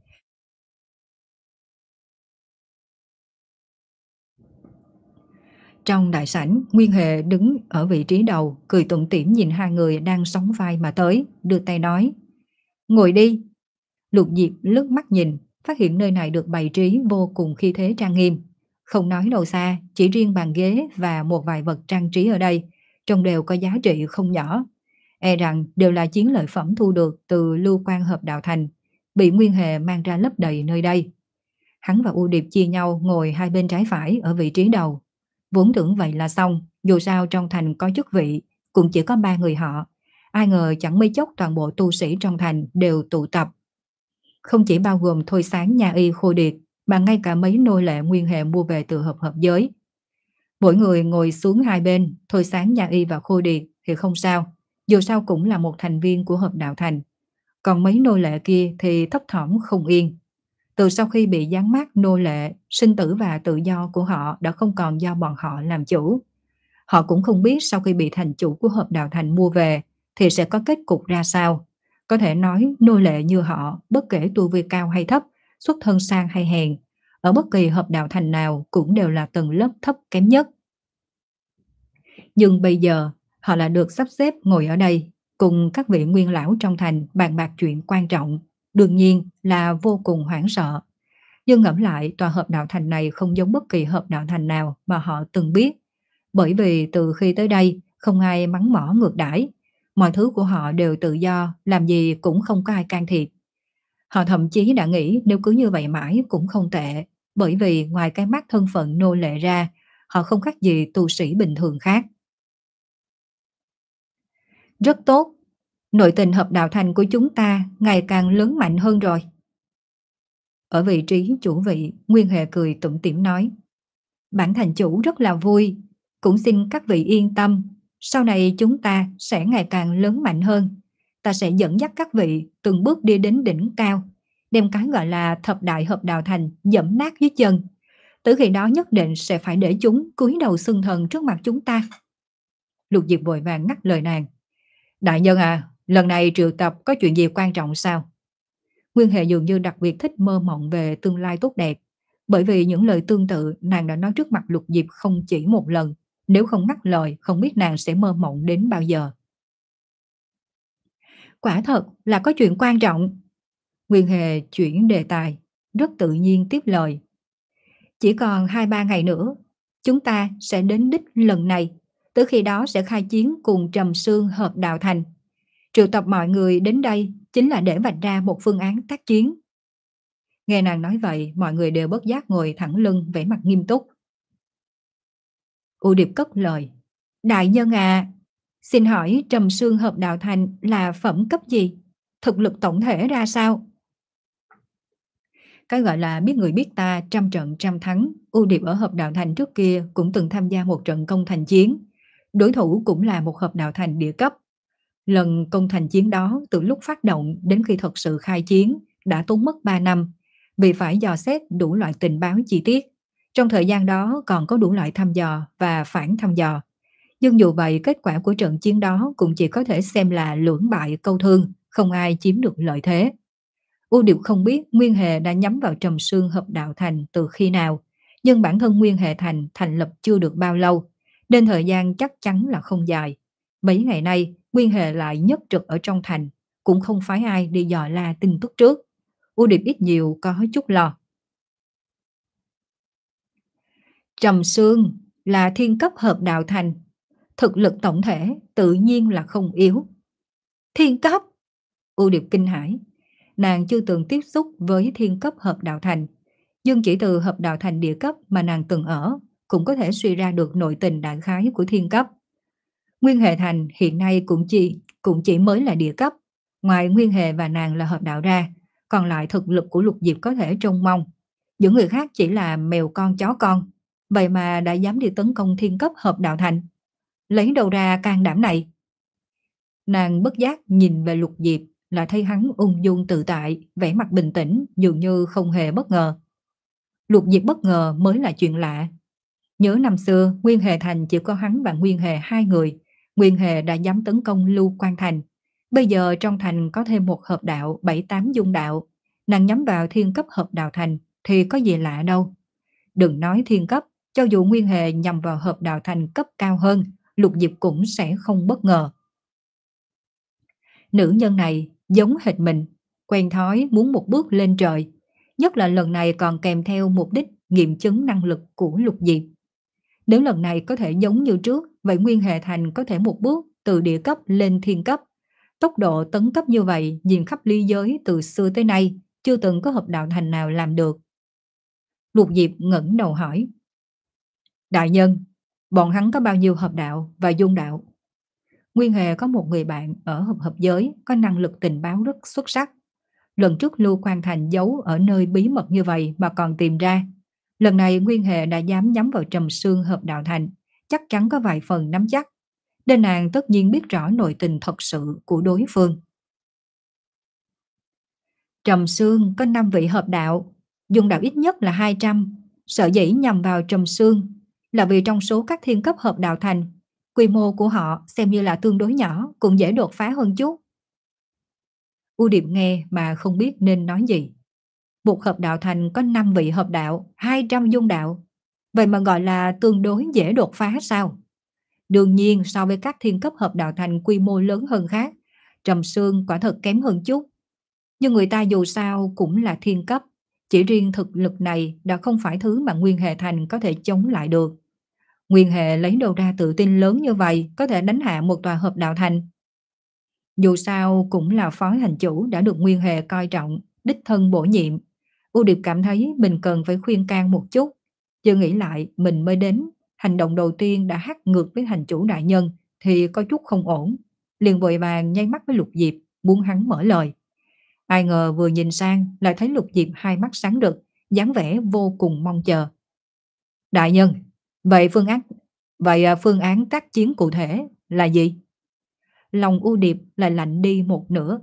Trong đại sảnh, Nguyên Hề đứng ở vị trí đầu, cười tủm tỉm nhìn hai người đang sóng vai mà tới, đưa tay nói. Ngồi đi. Lục Diệp lướt mắt nhìn, phát hiện nơi này được bày trí vô cùng khí thế trang nghiêm. Không nói đâu xa, chỉ riêng bàn ghế và một vài vật trang trí ở đây, trông đều có giá trị không nhỏ. E rằng đều là chiến lợi phẩm thu được từ Lưu Quan hợp đạo thành, bị Nguyên Hề mang ra lấp đầy nơi đây. Hắn và U Điệp chia nhau ngồi hai bên trái phải ở vị trí đầu. Vốn tưởng vậy là xong, dù sao trong thành có chức vị, cũng chỉ có ba người họ. Ai ngờ chẳng mấy chốc toàn bộ tu sĩ trong thành đều tụ tập. Không chỉ bao gồm Thôi Sáng, Nha Y, Khôi Điệt, mà ngay cả mấy nô lệ Nguyên Hề mua về từ hợp hợp giới. Mỗi người ngồi xuống hai bên, Thôi Sáng, Nha Y và Khôi Điệt thì không sao, dù sao cũng là một thành viên của hợp đạo thành. Còn mấy nô lệ kia thì thấp thỏm không yên. Từ sau khi bị giáng mác nô lệ, sinh tử và tự do của họ đã không còn do bọn họ làm chủ. Họ cũng không biết sau khi bị thành chủ của hợp đạo thành mua về thì sẽ có kết cục ra sao. Có thể nói nô lệ như họ, bất kể tu vi cao hay thấp, xuất thân sang hay hèn, ở bất kỳ hợp đạo thành nào cũng đều là tầng lớp thấp kém nhất. Nhưng bây giờ, họ lại được sắp xếp ngồi ở đây, cùng các vị nguyên lão trong thành bàn bạc chuyện quan trọng, đương nhiên là vô cùng hoảng sợ. Nhưng ngẫm lại, tòa hợp đạo thành này không giống bất kỳ hợp đạo thành nào mà họ từng biết. Bởi vì từ khi tới đây, không ai mắng mỏ ngược đãi, mọi thứ của họ đều tự do, làm gì cũng không có ai can thiệp. Họ thậm chí đã nghĩ nếu cứ như vậy mãi cũng không tệ, bởi vì ngoài cái mắt thân phận nô lệ ra, họ không khác gì tu sĩ bình thường khác. Rất tốt, nội tình hợp đạo thành của chúng ta ngày càng lớn mạnh hơn rồi. Ở vị trí chủ vị, Nguyên Hề cười tủm tỉm nói. Bản thành chủ rất là vui, cũng xin các vị yên tâm, sau này chúng ta sẽ ngày càng lớn mạnh hơn. Ta sẽ dẫn dắt các vị từng bước đi đến đỉnh cao, đem cái gọi là thập đại hợp đạo thành dẫm nát dưới chân. Từ khi đó nhất định sẽ phải để chúng cúi đầu xưng thần trước mặt chúng ta. Lục Diệp vội vàng ngắt lời nàng. Đại nhân à, lần này triệu tập có chuyện gì quan trọng sao? Nguyên Hệ dường như đặc biệt thích mơ mộng về tương lai tốt đẹp, bởi vì những lời tương tự nàng đã nói trước mặt Lục Diệp không chỉ một lần, nếu không ngắt lời không biết nàng sẽ mơ mộng đến bao giờ. Quả thật là có chuyện quan trọng. Nguyên Hề chuyển đề tài, rất tự nhiên tiếp lời. Chỉ còn hai ba ngày nữa, chúng ta sẽ đến đích lần này, tới khi đó sẽ khai chiến cùng Trầm Sương hợp đạo thành. Triệu tập mọi người đến đây chính là để vạch ra một phương án tác chiến. Nghe nàng nói vậy, mọi người đều bất giác ngồi thẳng lưng, vẻ mặt nghiêm túc. U Điệp cất lời. Đại nhân à, xin hỏi Trầm Sương hợp đạo thành là phẩm cấp gì? Thực lực tổng thể ra sao? Cái gọi là biết người biết ta, trăm trận trăm thắng. U Điệp ở hợp đạo thành trước kia cũng từng tham gia một trận công thành chiến. Đối thủ cũng là một hợp đạo thành địa cấp. Lần công thành chiến đó từ lúc phát động đến khi thật sự khai chiến đã tốn mất ba năm, vì phải dò xét đủ loại tình báo chi tiết. Trong thời gian đó còn có đủ loại thăm dò và phản thăm dò. Nhưng dù vậy, kết quả của trận chiến đó cũng chỉ có thể xem là lưỡng bại câu thương, không ai chiếm được lợi thế. U Điệp không biết Nguyên Hề đã nhắm vào Trầm Sương hợp đạo thành từ khi nào, nhưng bản thân Nguyên Hề thành thành lập chưa được bao lâu, nên thời gian chắc chắn là không dài. Mấy ngày nay, Nguyên Hề lại nhất trực ở trong thành, cũng không phái ai đi dò la tin tức trước. U Điệp ít nhiều có chút lo. Trầm Sương là thiên cấp hợp đạo thành, thực lực tổng thể tự nhiên là không yếu. Thiên cấp? U Điệp kinh hãi. Nàng chưa từng tiếp xúc với thiên cấp hợp đạo thành, nhưng chỉ từ hợp đạo thành địa cấp mà nàng từng ở cũng có thể suy ra được nội tình đại khái của thiên cấp. Nguyên Hề thành hiện nay cũng chỉ cũng chỉ mới là địa cấp, ngoài Nguyên Hề và nàng là hợp đạo ra, còn lại thực lực của Lục Diệp có thể trông mong. Những người khác chỉ là mèo con chó con, vậy mà đã dám đi tấn công thiên cấp hợp đạo thành. Lấy đâu ra can đảm này? Nàng bất giác nhìn về Lục Diệp, là thấy hắn ung dung tự tại, vẻ mặt bình tĩnh, dường như không hề bất ngờ. Lục Diệp bất ngờ mới là chuyện lạ. Nhớ năm xưa, Nguyên Hề thành chỉ có hắn và Nguyên Hề hai người, Nguyên Hề đã dám tấn công Lưu Quan thành. Bây giờ trong thành có thêm một hợp đạo, bảy tám dung đạo, nàng nhắm vào thiên cấp hợp đạo thành thì có gì lạ đâu. Đừng nói thiên cấp, cho dù Nguyên Hề nhằm vào hợp đạo thành cấp cao hơn, Lục Diệp cũng sẽ không bất ngờ. Nữ nhân này giống hệt mình, quen thói muốn một bước lên trời, nhất là lần này còn kèm theo mục đích nghiệm chứng năng lực của Lục Diệp. Nếu lần này có thể giống như trước, vậy Nguyên Hề thành có thể một bước từ địa cấp lên thiên cấp. Tốc độ tấn cấp như vậy, nhìn khắp ly giới từ xưa tới nay, chưa từng có hợp đạo thành nào làm được. Lục Diệp ngẩng đầu hỏi. Đại nhân, bọn hắn có bao nhiêu hợp đạo và dung đạo? Nguyên Hề có một người bạn ở hợp hợp giới có năng lực tình báo rất xuất sắc. Lần trước Lưu Quang Thành giấu ở nơi bí mật như vậy mà còn tìm ra. Lần này Nguyên Hề đã dám nhắm vào Trầm Sương hợp đạo thành, chắc chắn có vài phần nắm chắc. Nên nàng tất nhiên biết rõ nội tình thật sự của đối phương. Trầm Sương có năm vị hợp đạo, dùng đạo ít nhất là hai trăm. Sở dĩ nhằm vào Trầm Sương là vì trong số các thiên cấp hợp đạo thành, quy mô của họ xem như là tương đối nhỏ, cũng dễ đột phá hơn chút. U Điệp nghe mà không biết nên nói gì. Một hợp đạo thành có năm vị hợp đạo, hai trăm dung đạo. Vậy mà gọi là tương đối dễ đột phá sao? Đương nhiên so với các thiên cấp hợp đạo thành quy mô lớn hơn khác, Trầm Sương quả thật kém hơn chút. Nhưng người ta dù sao cũng là thiên cấp. Chỉ riêng thực lực này đã không phải thứ mà Nguyên Hề Thành có thể chống lại được. Nguyên Hề lấy đâu ra tự tin lớn như vậy có thể đánh hạ một tòa hợp đạo thành. Dù sao cũng là phó thành chủ đã được Nguyên Hề coi trọng, đích thân bổ nhiệm. U Điệp cảm thấy mình cần phải khuyên can một chút. Chưa nghĩ lại mình mới đến, hành động đầu tiên đã hắt ngược với thành chủ đại nhân thì có chút không ổn. Liền vội vàng nháy mắt với Lục Diệp, muốn hắn mở lời. Ai ngờ vừa nhìn sang lại thấy Lục Diệp hai mắt sáng rực, dáng vẻ vô cùng mong chờ. Đại nhân, vậy phương án, vậy à, phương án tác chiến cụ thể là gì? Lòng U Điệp lại lạnh đi một nửa.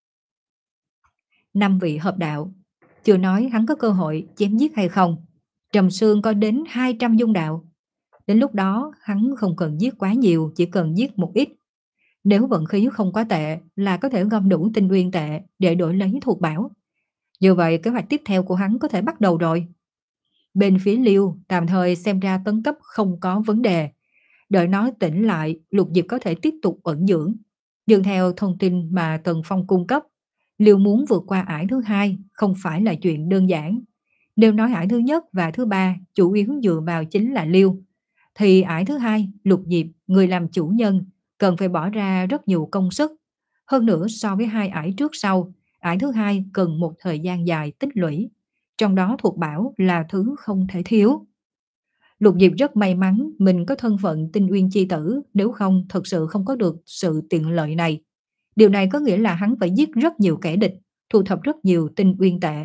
Năm vị hợp đạo, chưa nói hắn có cơ hội chém giết hay không. Trầm Sương có đến hai trăm dung đạo. Đến lúc đó hắn không cần giết quá nhiều, chỉ cần giết một ít. Nếu vận khí không quá tệ là có thể gom đủ tinh uyên tệ để đổi lấy thuộc bảo. Như vậy kế hoạch tiếp theo của hắn có thể bắt đầu rồi. Bên phía Liêu tạm thời xem ra tấn cấp không có vấn đề. Đợi nó tỉnh lại, Lục Diệp có thể tiếp tục ẩn dưỡng. Nhưng theo thông tin mà Tần Phong cung cấp, Liêu muốn vượt qua ải thứ hai không phải là chuyện đơn giản. Nếu nói ải thứ nhất và thứ ba chủ yếu dựa vào chính là Liêu, thì ải thứ hai, Lục Diệp, người làm chủ nhân, cần phải bỏ ra rất nhiều công sức. Hơn nữa so với hai ải trước sau, ải thứ hai cần một thời gian dài tích lũy. Trong đó thuộc bảo là thứ không thể thiếu. Lục Diệp rất may mắn mình có thân phận tinh uyên chi tử, nếu không thật sự không có được sự tiện lợi này. Điều này có nghĩa là hắn phải giết rất nhiều kẻ địch, thu thập rất nhiều tinh uyên tệ.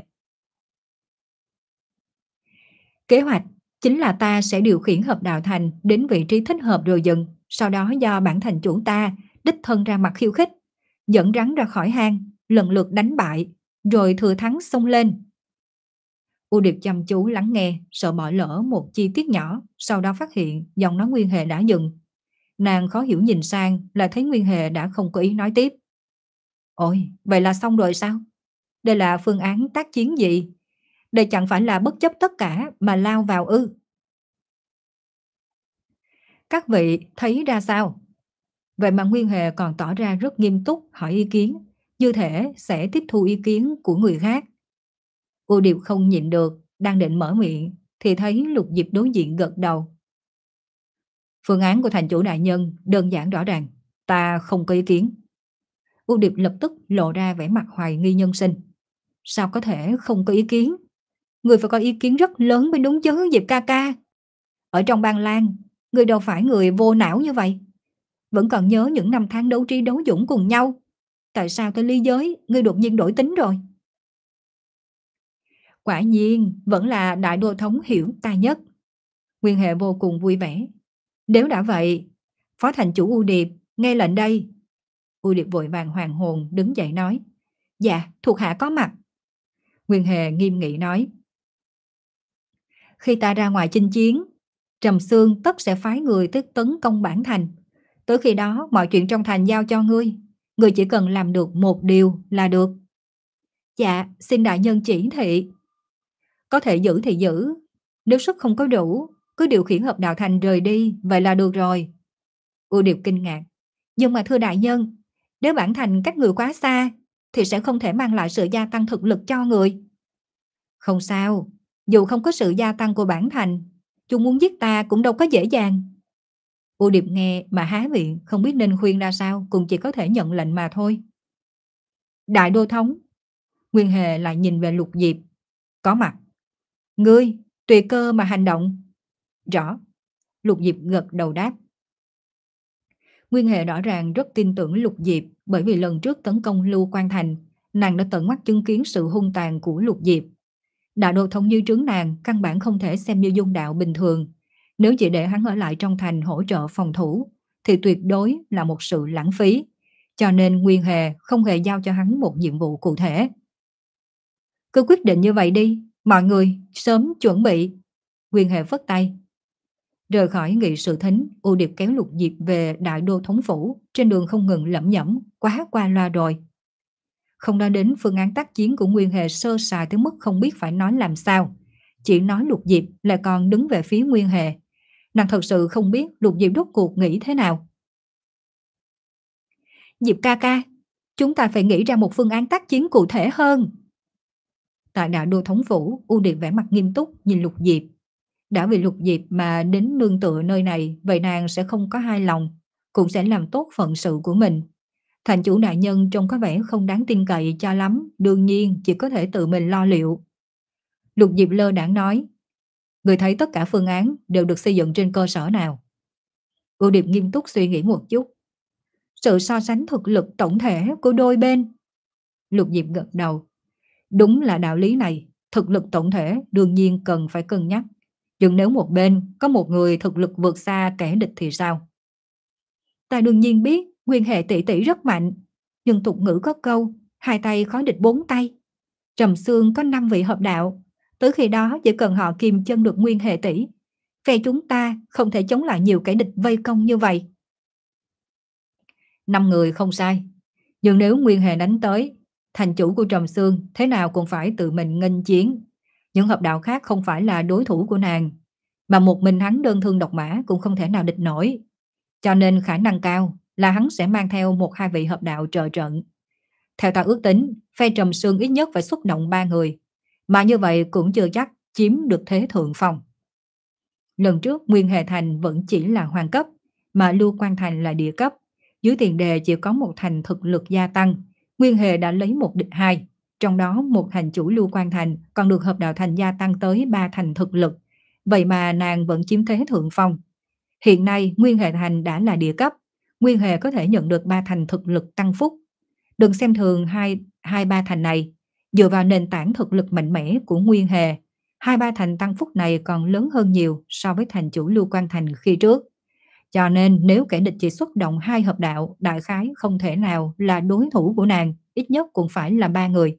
Kế hoạch chính là ta sẽ điều khiển hợp đạo thành đến vị trí thích hợp rồi dừng, sau đó do bản thành chủ ta đích thân ra mặt khiêu khích, dẫn rắn ra khỏi hang, lần lượt đánh bại, rồi thừa thắng xông lên. U Điệp chăm chú lắng nghe, sợ bỏ lỡ một chi tiết nhỏ, sau đó phát hiện giọng nói Nguyên Hề đã dừng. Nàng khó hiểu nhìn sang là thấy Nguyên Hề đã không có ý nói tiếp. Ôi, vậy là xong rồi sao? Đây là phương án tác chiến gì? Đây chẳng phải là bất chấp tất cả mà lao vào ư? Các vị thấy ra sao? Vậy mà Nguyên Hề còn tỏ ra rất nghiêm túc hỏi ý kiến, như thể sẽ tiếp thu ý kiến của người khác. U Điệp không nhịn được, đang định mở miệng thì thấy Lục Diệp đối diện gật đầu. Phương án của thành chủ đại nhân đơn giản rõ ràng, ta không có ý kiến. U Điệp lập tức lộ ra vẻ mặt hoài nghi nhân sinh. Sao có thể không có ý kiến? Người phải có ý kiến rất lớn mới đúng chứ, Diệp ca ca. Ở trong Ban Lan, người đâu phải người vô não như vậy. Vẫn còn nhớ những năm tháng đấu trí đấu dũng cùng nhau. Tại sao tới ly giới, người đột nhiên đổi tính rồi? Quả nhiên, vẫn là đại đô thống hiểu ta nhất. Nguyên Hệ vô cùng vui vẻ. Nếu đã vậy, phó thành chủ U Điệp, nghe lệnh đây. U Điệp vội vàng hoàng hồn đứng dậy nói. Dạ, thuộc hạ có mặt. Nguyên Hề nghiêm nghị nói. Khi ta ra ngoài chinh chiến, Trầm Sương tất sẽ phái người tới tấn công bản thành. Tới khi đó mọi chuyện trong thành giao cho ngươi. Ngươi chỉ cần làm được một điều là được. Dạ, xin đại nhân chỉ thị. Có thể giữ thì giữ. Nếu sức không có đủ, cứ điều khiển hợp đạo thành rời đi, vậy là được rồi. U Điệp kinh ngạc. Nhưng mà thưa đại nhân, nếu bản thành cách người quá xa, thì sẽ không thể mang lại sự gia tăng thực lực cho người. Không sao, dù không có sự gia tăng của bản thành, chúng muốn giết ta cũng đâu có dễ dàng. U Điệp nghe mà há miệng, không biết nên khuyên ra sao, cũng chỉ có thể nhận lệnh mà thôi. Đại đô thống. Nguyên Hề lại nhìn về Lục Diệp. Có mặt. Ngươi, tùy cơ mà hành động. Rõ. Lục Diệp gật đầu đáp. Nguyên Hề rõ ràng rất tin tưởng Lục Diệp, bởi vì lần trước tấn công Lưu Quan Thành, nàng đã tận mắt chứng kiến sự hung tàn của Lục Diệp. Đạo đồ thống dưới trướng nàng căn bản không thể xem như dung đạo bình thường. Nếu chỉ để hắn ở lại trong thành hỗ trợ phòng thủ, thì tuyệt đối là một sự lãng phí. Cho nên Nguyên Hề không hề giao cho hắn một nhiệm vụ cụ thể. Cứ quyết định như vậy đi, mọi người sớm chuẩn bị. Nguyên Hề phất tay. Rời khỏi nghị sự thính, U Điệp kéo Lục Diệp về đại đô thống phủ, trên đường không ngừng lẩm nhẩm, quá qua loa rồi. Không nói đến phương án tác chiến của Nguyên Hề sơ sài tới mức không biết phải nói làm sao. Chỉ nói Lục Diệp lại còn đứng về phía Nguyên Hề. Nàng thật sự không biết Lục Diệp rốt cuộc nghĩ thế nào. Diệp ca ca, chúng ta phải nghĩ ra một phương án tác chiến cụ thể hơn. Tại đại đô thống phủ, U Điệp vẻ mặt nghiêm túc nhìn Lục Diệp. Đã vì Lục Diệp mà đến nương tựa nơi này, vậy nàng sẽ không có hai lòng, cũng sẽ làm tốt phận sự của mình. Thành chủ đại nhân trông có vẻ không đáng tin cậy cho lắm, đương nhiên chỉ có thể tự mình lo liệu. Lục Diệp lơ đãng nói, người thấy tất cả phương án đều được xây dựng trên cơ sở nào? U Điệp nghiêm túc suy nghĩ một chút. Sự so sánh thực lực tổng thể của đôi bên. Lục Diệp gật đầu. Đúng là đạo lý này, thực lực tổng thể đương nhiên cần phải cân nhắc. Nhưng nếu một bên có một người thực lực vượt xa kẻ địch thì sao? Ta đương nhiên biết Nguyên Hệ tỷ tỷ rất mạnh, nhưng tục ngữ có câu hai tay khó địch bốn tay. Trầm Xương có năm vị hợp đạo, tới khi đó chỉ cần họ kìm chân được Nguyên Hệ tỷ, phe chúng ta không thể chống lại nhiều kẻ địch vây công như vậy. Năm người không sai, nhưng nếu Nguyên Hệ đánh tới, thành chủ của Trầm Xương thế nào cũng phải tự mình nghênh chiến. Những hợp đạo khác không phải là đối thủ của nàng, mà một mình hắn đơn thương độc mã cũng không thể nào địch nổi. Cho nên khả năng cao là hắn sẽ mang theo một hai vị hợp đạo trợ trận. Theo ta ước tính, phe Trầm Xương ít nhất phải xuất động ba người, mà như vậy cũng chưa chắc chiếm được thế thượng phong. Lần trước Nguyên Hề Thành vẫn chỉ là hoàng cấp, mà Lưu Quan Thành là địa cấp. Dưới tiền đề chỉ có một thành thực lực gia tăng, Nguyên Hề đã lấy một địch hai. Trong đó một thành chủ Lưu Quan Thành còn được hợp đạo thành gia tăng tới ba thành thực lực. Vậy mà nàng vẫn chiếm thế thượng phong. Hiện nay Nguyên Hề Thành đã là địa cấp, Nguyên Hề có thể nhận được ba thành thực lực tăng phúc. Đừng xem thường hai, hai ba thành này. Dựa vào nền tảng thực lực mạnh mẽ của Nguyên Hề, hai ba thành tăng phúc này còn lớn hơn nhiều so với thành chủ Lưu Quan Thành khi trước. Cho nên nếu kẻ địch chỉ xuất động hai hợp đạo, đại khái không thể nào là đối thủ của nàng, ít nhất cũng phải là ba người.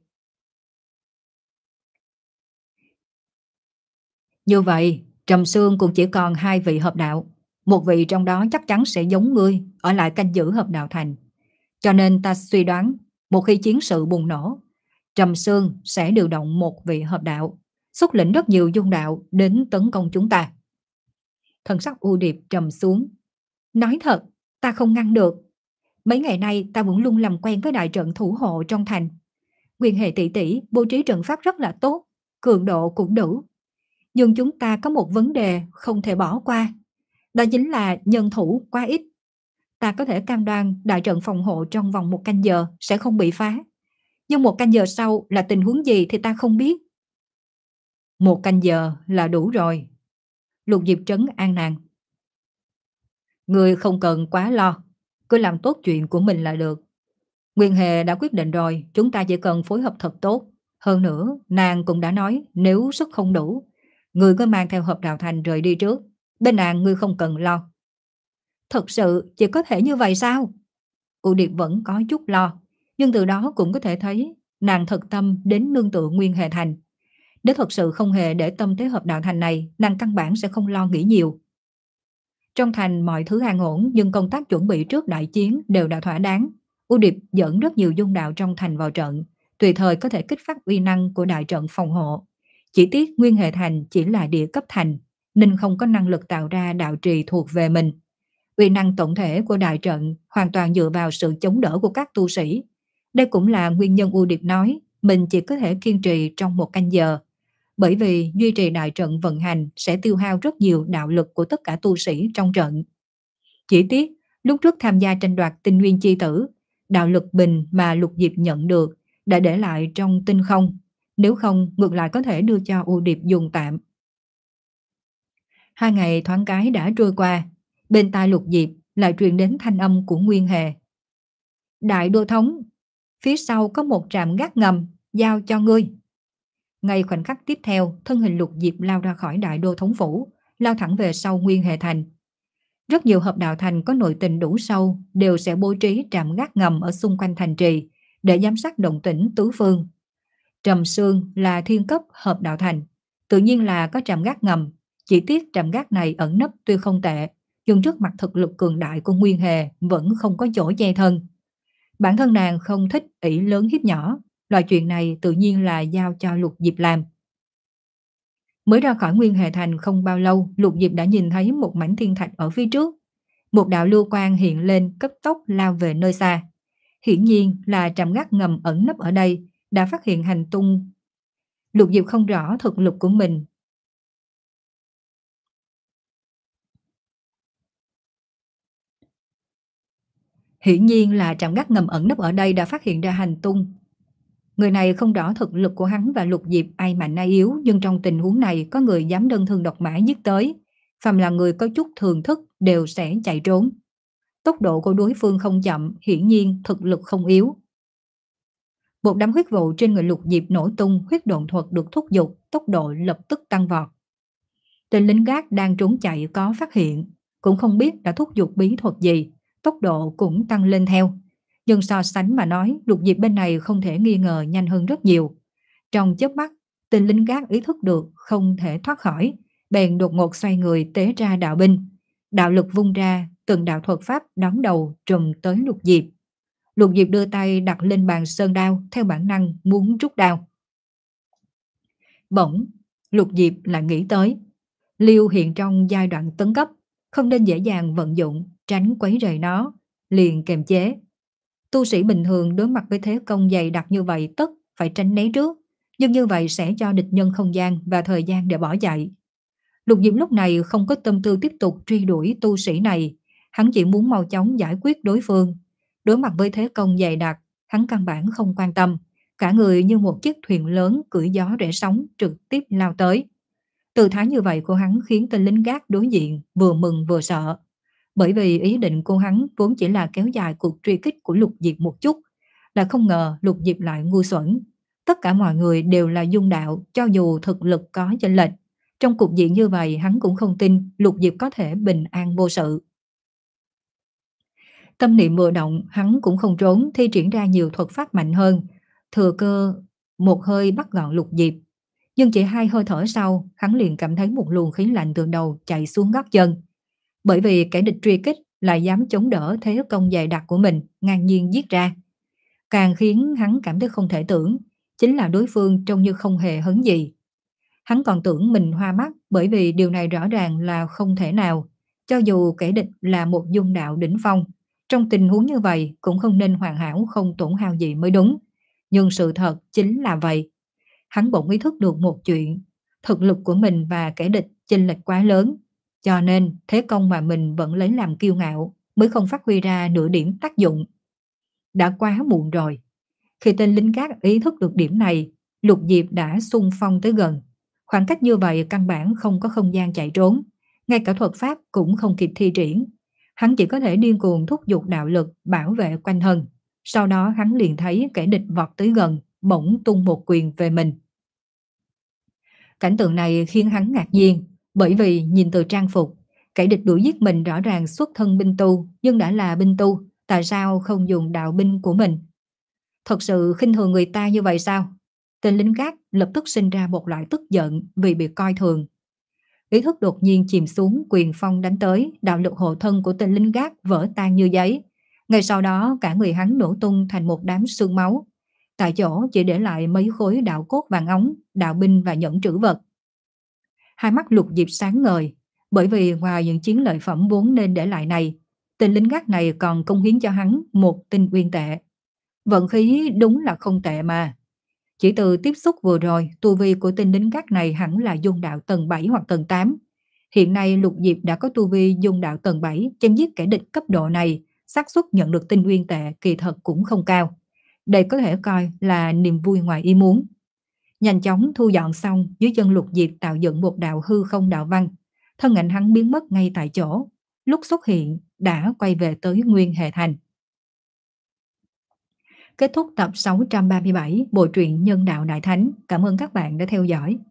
Như vậy, Trầm Xương cũng chỉ còn hai vị hợp đạo. Một vị trong đó chắc chắn sẽ giống ngươi, ở lại canh giữ hợp đạo thành. Cho nên ta suy đoán, một khi chiến sự bùng nổ, Trầm Xương sẽ điều động một vị hợp đạo, xuất lĩnh rất nhiều dung đạo đến tấn công chúng ta. Thần sắc U Điệp trầm xuống. Nói thật, ta không ngăn được. Mấy ngày nay ta vẫn luôn làm quen với đại trận thủ hộ trong thành. Nguyên Hệ tỷ tỷ bố trí trận pháp rất là tốt, cường độ cũng đủ. Nhưng chúng ta có một vấn đề không thể bỏ qua. Đó chính là nhân thủ quá ít. Ta có thể cam đoan đại trận phòng hộ trong vòng một canh giờ sẽ không bị phá. Nhưng một canh giờ sau là tình huống gì thì ta không biết. Một canh giờ là đủ rồi. Lục Diệp trấn an nàng. Người không cần quá lo, cứ làm tốt chuyện của mình là được. Nguyên Hề đã quyết định rồi, chúng ta chỉ cần phối hợp thật tốt. Hơn nữa, nàng cũng đã nói nếu sức không đủ, người cứ mang theo hợp đạo thành rời đi trước. Bên nàng ngươi không cần lo. Thật sự chỉ có thể như vậy sao? U Điệp vẫn có chút lo, nhưng từ đó cũng có thể thấy nàng thật tâm đến nương tựa Nguyên Hề Thành. Nếu thật sự không hề để tâm tới hợp đạo thành này, nàng căn bản sẽ không lo nghĩ nhiều. Trong thành mọi thứ an ổn, nhưng công tác chuẩn bị trước đại chiến đều đã thỏa đáng. U Điệp dẫn rất nhiều dung đạo trong thành vào trận, tùy thời có thể kích phát uy năng của đại trận phòng hộ. Chỉ tiếc Nguyên Hệ Thành chỉ là địa cấp thành, nên không có năng lực tạo ra đạo trì thuộc về mình. Uy năng tổng thể của đại trận hoàn toàn dựa vào sự chống đỡ của các tu sĩ. Đây cũng là nguyên nhân U Điệp nói mình chỉ có thể kiên trì trong một canh giờ. Bởi vì duy trì đại trận vận hành sẽ tiêu hao rất nhiều đạo lực của tất cả tu sĩ trong trận. Chỉ tiếc, lúc trước tham gia tranh đoạt tinh nguyên chi tử, đạo lực bình mà Lục Diệp nhận được đã để lại trong tinh không. Nếu không, ngược lại có thể đưa cho U Điệp dùng tạm. Hai ngày thoáng cái đã trôi qua. Bên tai Lục Diệp lại truyền đến thanh âm của Nguyên Hề. Đại đô thống, phía sau có một trạm gác ngầm, giao cho ngươi. Ngay khoảnh khắc tiếp theo, thân hình Lục Diệp lao ra khỏi đại đô thống phủ, lao thẳng về sau Nguyên Hề thành. Rất nhiều hợp đạo thành có nội tình đủ sâu đều sẽ bố trí trạm gác ngầm ở xung quanh thành trì để giám sát động tĩnh tứ phương. Trầm Sương là thiên cấp hợp đạo thành, tự nhiên là có trạm gác ngầm, chỉ tiếc trạm gác này ẩn nấp tuy không tệ, nhưng trước mặt thực lực cường đại của Nguyên Hề vẫn không có chỗ che thân. Bản thân nàng không thích ỷ lớn hiếp nhỏ, loại chuyện này tự nhiên là giao cho Lục Diệp làm. Mới ra khỏi Nguyên Hề thành không bao lâu, Lục Diệp đã nhìn thấy một mảnh thiên thạch ở phía trước. Một đạo lưu quang hiện lên cấp tốc lao về nơi xa. Hiển nhiên là trạm gác ngầm ẩn nấp ở đây, đã phát hiện hành tung. Lục Diệp không rõ thực lực của mình. Hiển nhiên là trạm gác ngầm ẩn nấp ở đây đã phát hiện ra hành tung. Người này không rõ thực lực của hắn và Lục Diệp ai mạnh ai yếu, nhưng trong tình huống này có người dám đơn thương độc mã giết tới, phàm là người có chút thường thức đều sẽ chạy trốn. Tốc độ của đối phương không chậm, hiển nhiên thực lực không yếu. Một đám huyết vụ trên người Lục Diệp nổ tung, huyết độn thuật được thúc giục, tốc độ lập tức tăng vọt. Tên lính gác đang trốn chạy có phát hiện, cũng không biết đã thúc giục bí thuật gì, tốc độ cũng tăng lên theo. Nhưng so sánh mà nói, Lục Diệp bên này không thể nghi ngờ nhanh hơn rất nhiều. Trong chớp mắt, tên lính gác ý thức được không thể thoát khỏi, bèn đột ngột xoay người tế ra đạo binh. Đạo lực vung ra, từng đạo thuật pháp đón đầu trùm tới Lục Diệp. Lục Diệp đưa tay đặt lên bàn sơn đao, theo bản năng muốn rút đao. Bỗng, Lục Diệp lại nghĩ tới, Liêu hiện trong giai đoạn tấn cấp, không nên dễ dàng vận dụng, tránh quấy rầy nó, liền kềm chế. Tu sĩ bình thường đối mặt với thế công dày đặc như vậy tất phải tránh né trước, nhưng như vậy sẽ cho địch nhân không gian và thời gian để bỏ chạy. Lục Diệp lúc này không có tâm tư tiếp tục truy đuổi tu sĩ này, hắn chỉ muốn mau chóng giải quyết đối phương. Đối mặt với thế công dày đặc, hắn căn bản không quan tâm, cả người như một chiếc thuyền lớn cưỡi gió rẽ sóng trực tiếp lao tới. Tư thái như vậy của hắn khiến tên lính gác đối diện vừa mừng vừa sợ. Bởi vì ý định của hắn vốn chỉ là kéo dài cuộc truy kích của Lục Diệp một chút, là không ngờ Lục Diệp lại ngu xuẩn. Tất cả mọi người đều là dung đạo, cho dù thực lực có chênh lệch. Trong cục diện như vậy hắn cũng không tin Lục Diệp có thể bình an vô sự. Tâm niệm vừa động, hắn cũng không trốn, thi triển ra nhiều thuật pháp mạnh hơn, thừa cơ một hơi bắt gọn Lục Diệp. Nhưng chỉ hai hơi thở sau, hắn liền cảm thấy một luồng khí lạnh từ đầu chạy xuống gót chân. Bởi vì kẻ địch truy kích lại dám chống đỡ thế công dày đặc của mình, ngang nhiên giết ra. Càng khiến hắn cảm thấy không thể tưởng, chính là đối phương trông như không hề hấn gì. Hắn còn tưởng mình hoa mắt, bởi vì điều này rõ ràng là không thể nào. Cho dù kẻ địch là một dung đạo đỉnh phong, trong tình huống như vậy cũng không nên hoàn hảo không tổn hao gì mới đúng. Nhưng sự thật chính là vậy. Hắn bỗng ý thức được một chuyện, thực lực của mình và kẻ địch chênh lệch quá lớn, cho nên thế công mà mình vẫn lấy làm kiêu ngạo mới không phát huy ra nửa điểm tác dụng. Đã quá muộn rồi. Khi tên lính gác ý thức được điểm này, Lục Diệp đã xung phong tới gần. Khoảng cách như vậy căn bản không có không gian chạy trốn, ngay cả thuật pháp cũng không kịp thi triển. Hắn chỉ có thể điên cuồng thúc giục đạo lực bảo vệ quanh thân. Sau đó hắn liền thấy kẻ địch vọt tới gần, bỗng tung một quyền về mình. Cảnh tượng này khiến hắn ngạc nhiên, bởi vì nhìn từ trang phục, kẻ địch đuổi giết mình rõ ràng xuất thân binh tu, nhưng đã là binh tu, tại sao không dùng đạo binh của mình? Thật sự khinh thường người ta như vậy sao? Tên lính gác lập tức sinh ra một loại tức giận vì bị coi thường. Ý thức đột nhiên chìm xuống, quyền phong đánh tới, đạo lực hộ thân của tên lính gác vỡ tan như giấy. Ngay sau đó cả người hắn nổ tung thành một đám xương máu. Tại chỗ chỉ để lại mấy khối đạo cốt vàng óng, đạo binh và nhẫn trữ vật. Hai mắt Lục Diệp sáng ngời, bởi vì ngoài những chiến lợi phẩm vốn nên để lại này, tên lính gác này còn công hiến cho hắn một tinh uyên tệ. Vận khí đúng là không tệ mà. Chỉ từ tiếp xúc vừa rồi, tu vi của tên lính gác này hẳn là dung đạo tầng bảy hoặc tầng tám. Hiện nay Lục Diệp đã có tu vi dung đạo tầng bảy, chém giết kẻ địch cấp độ này, xác suất nhận được tinh uyên tệ kỳ thật cũng không cao. Đây có thể coi là niềm vui ngoài ý muốn. Nhanh chóng thu dọn xong, dưới chân Lục Diệp tạo dựng một đạo hư không đạo văn. Thân ảnh hắn biến mất ngay tại chỗ. Lúc xuất hiện, đã quay về tới Nguyên Hề Thành. Kết thúc tập sáu trăm ba mươi bảy Bộ truyện Nhân đạo Đại Thánh. Cảm ơn các bạn đã theo dõi.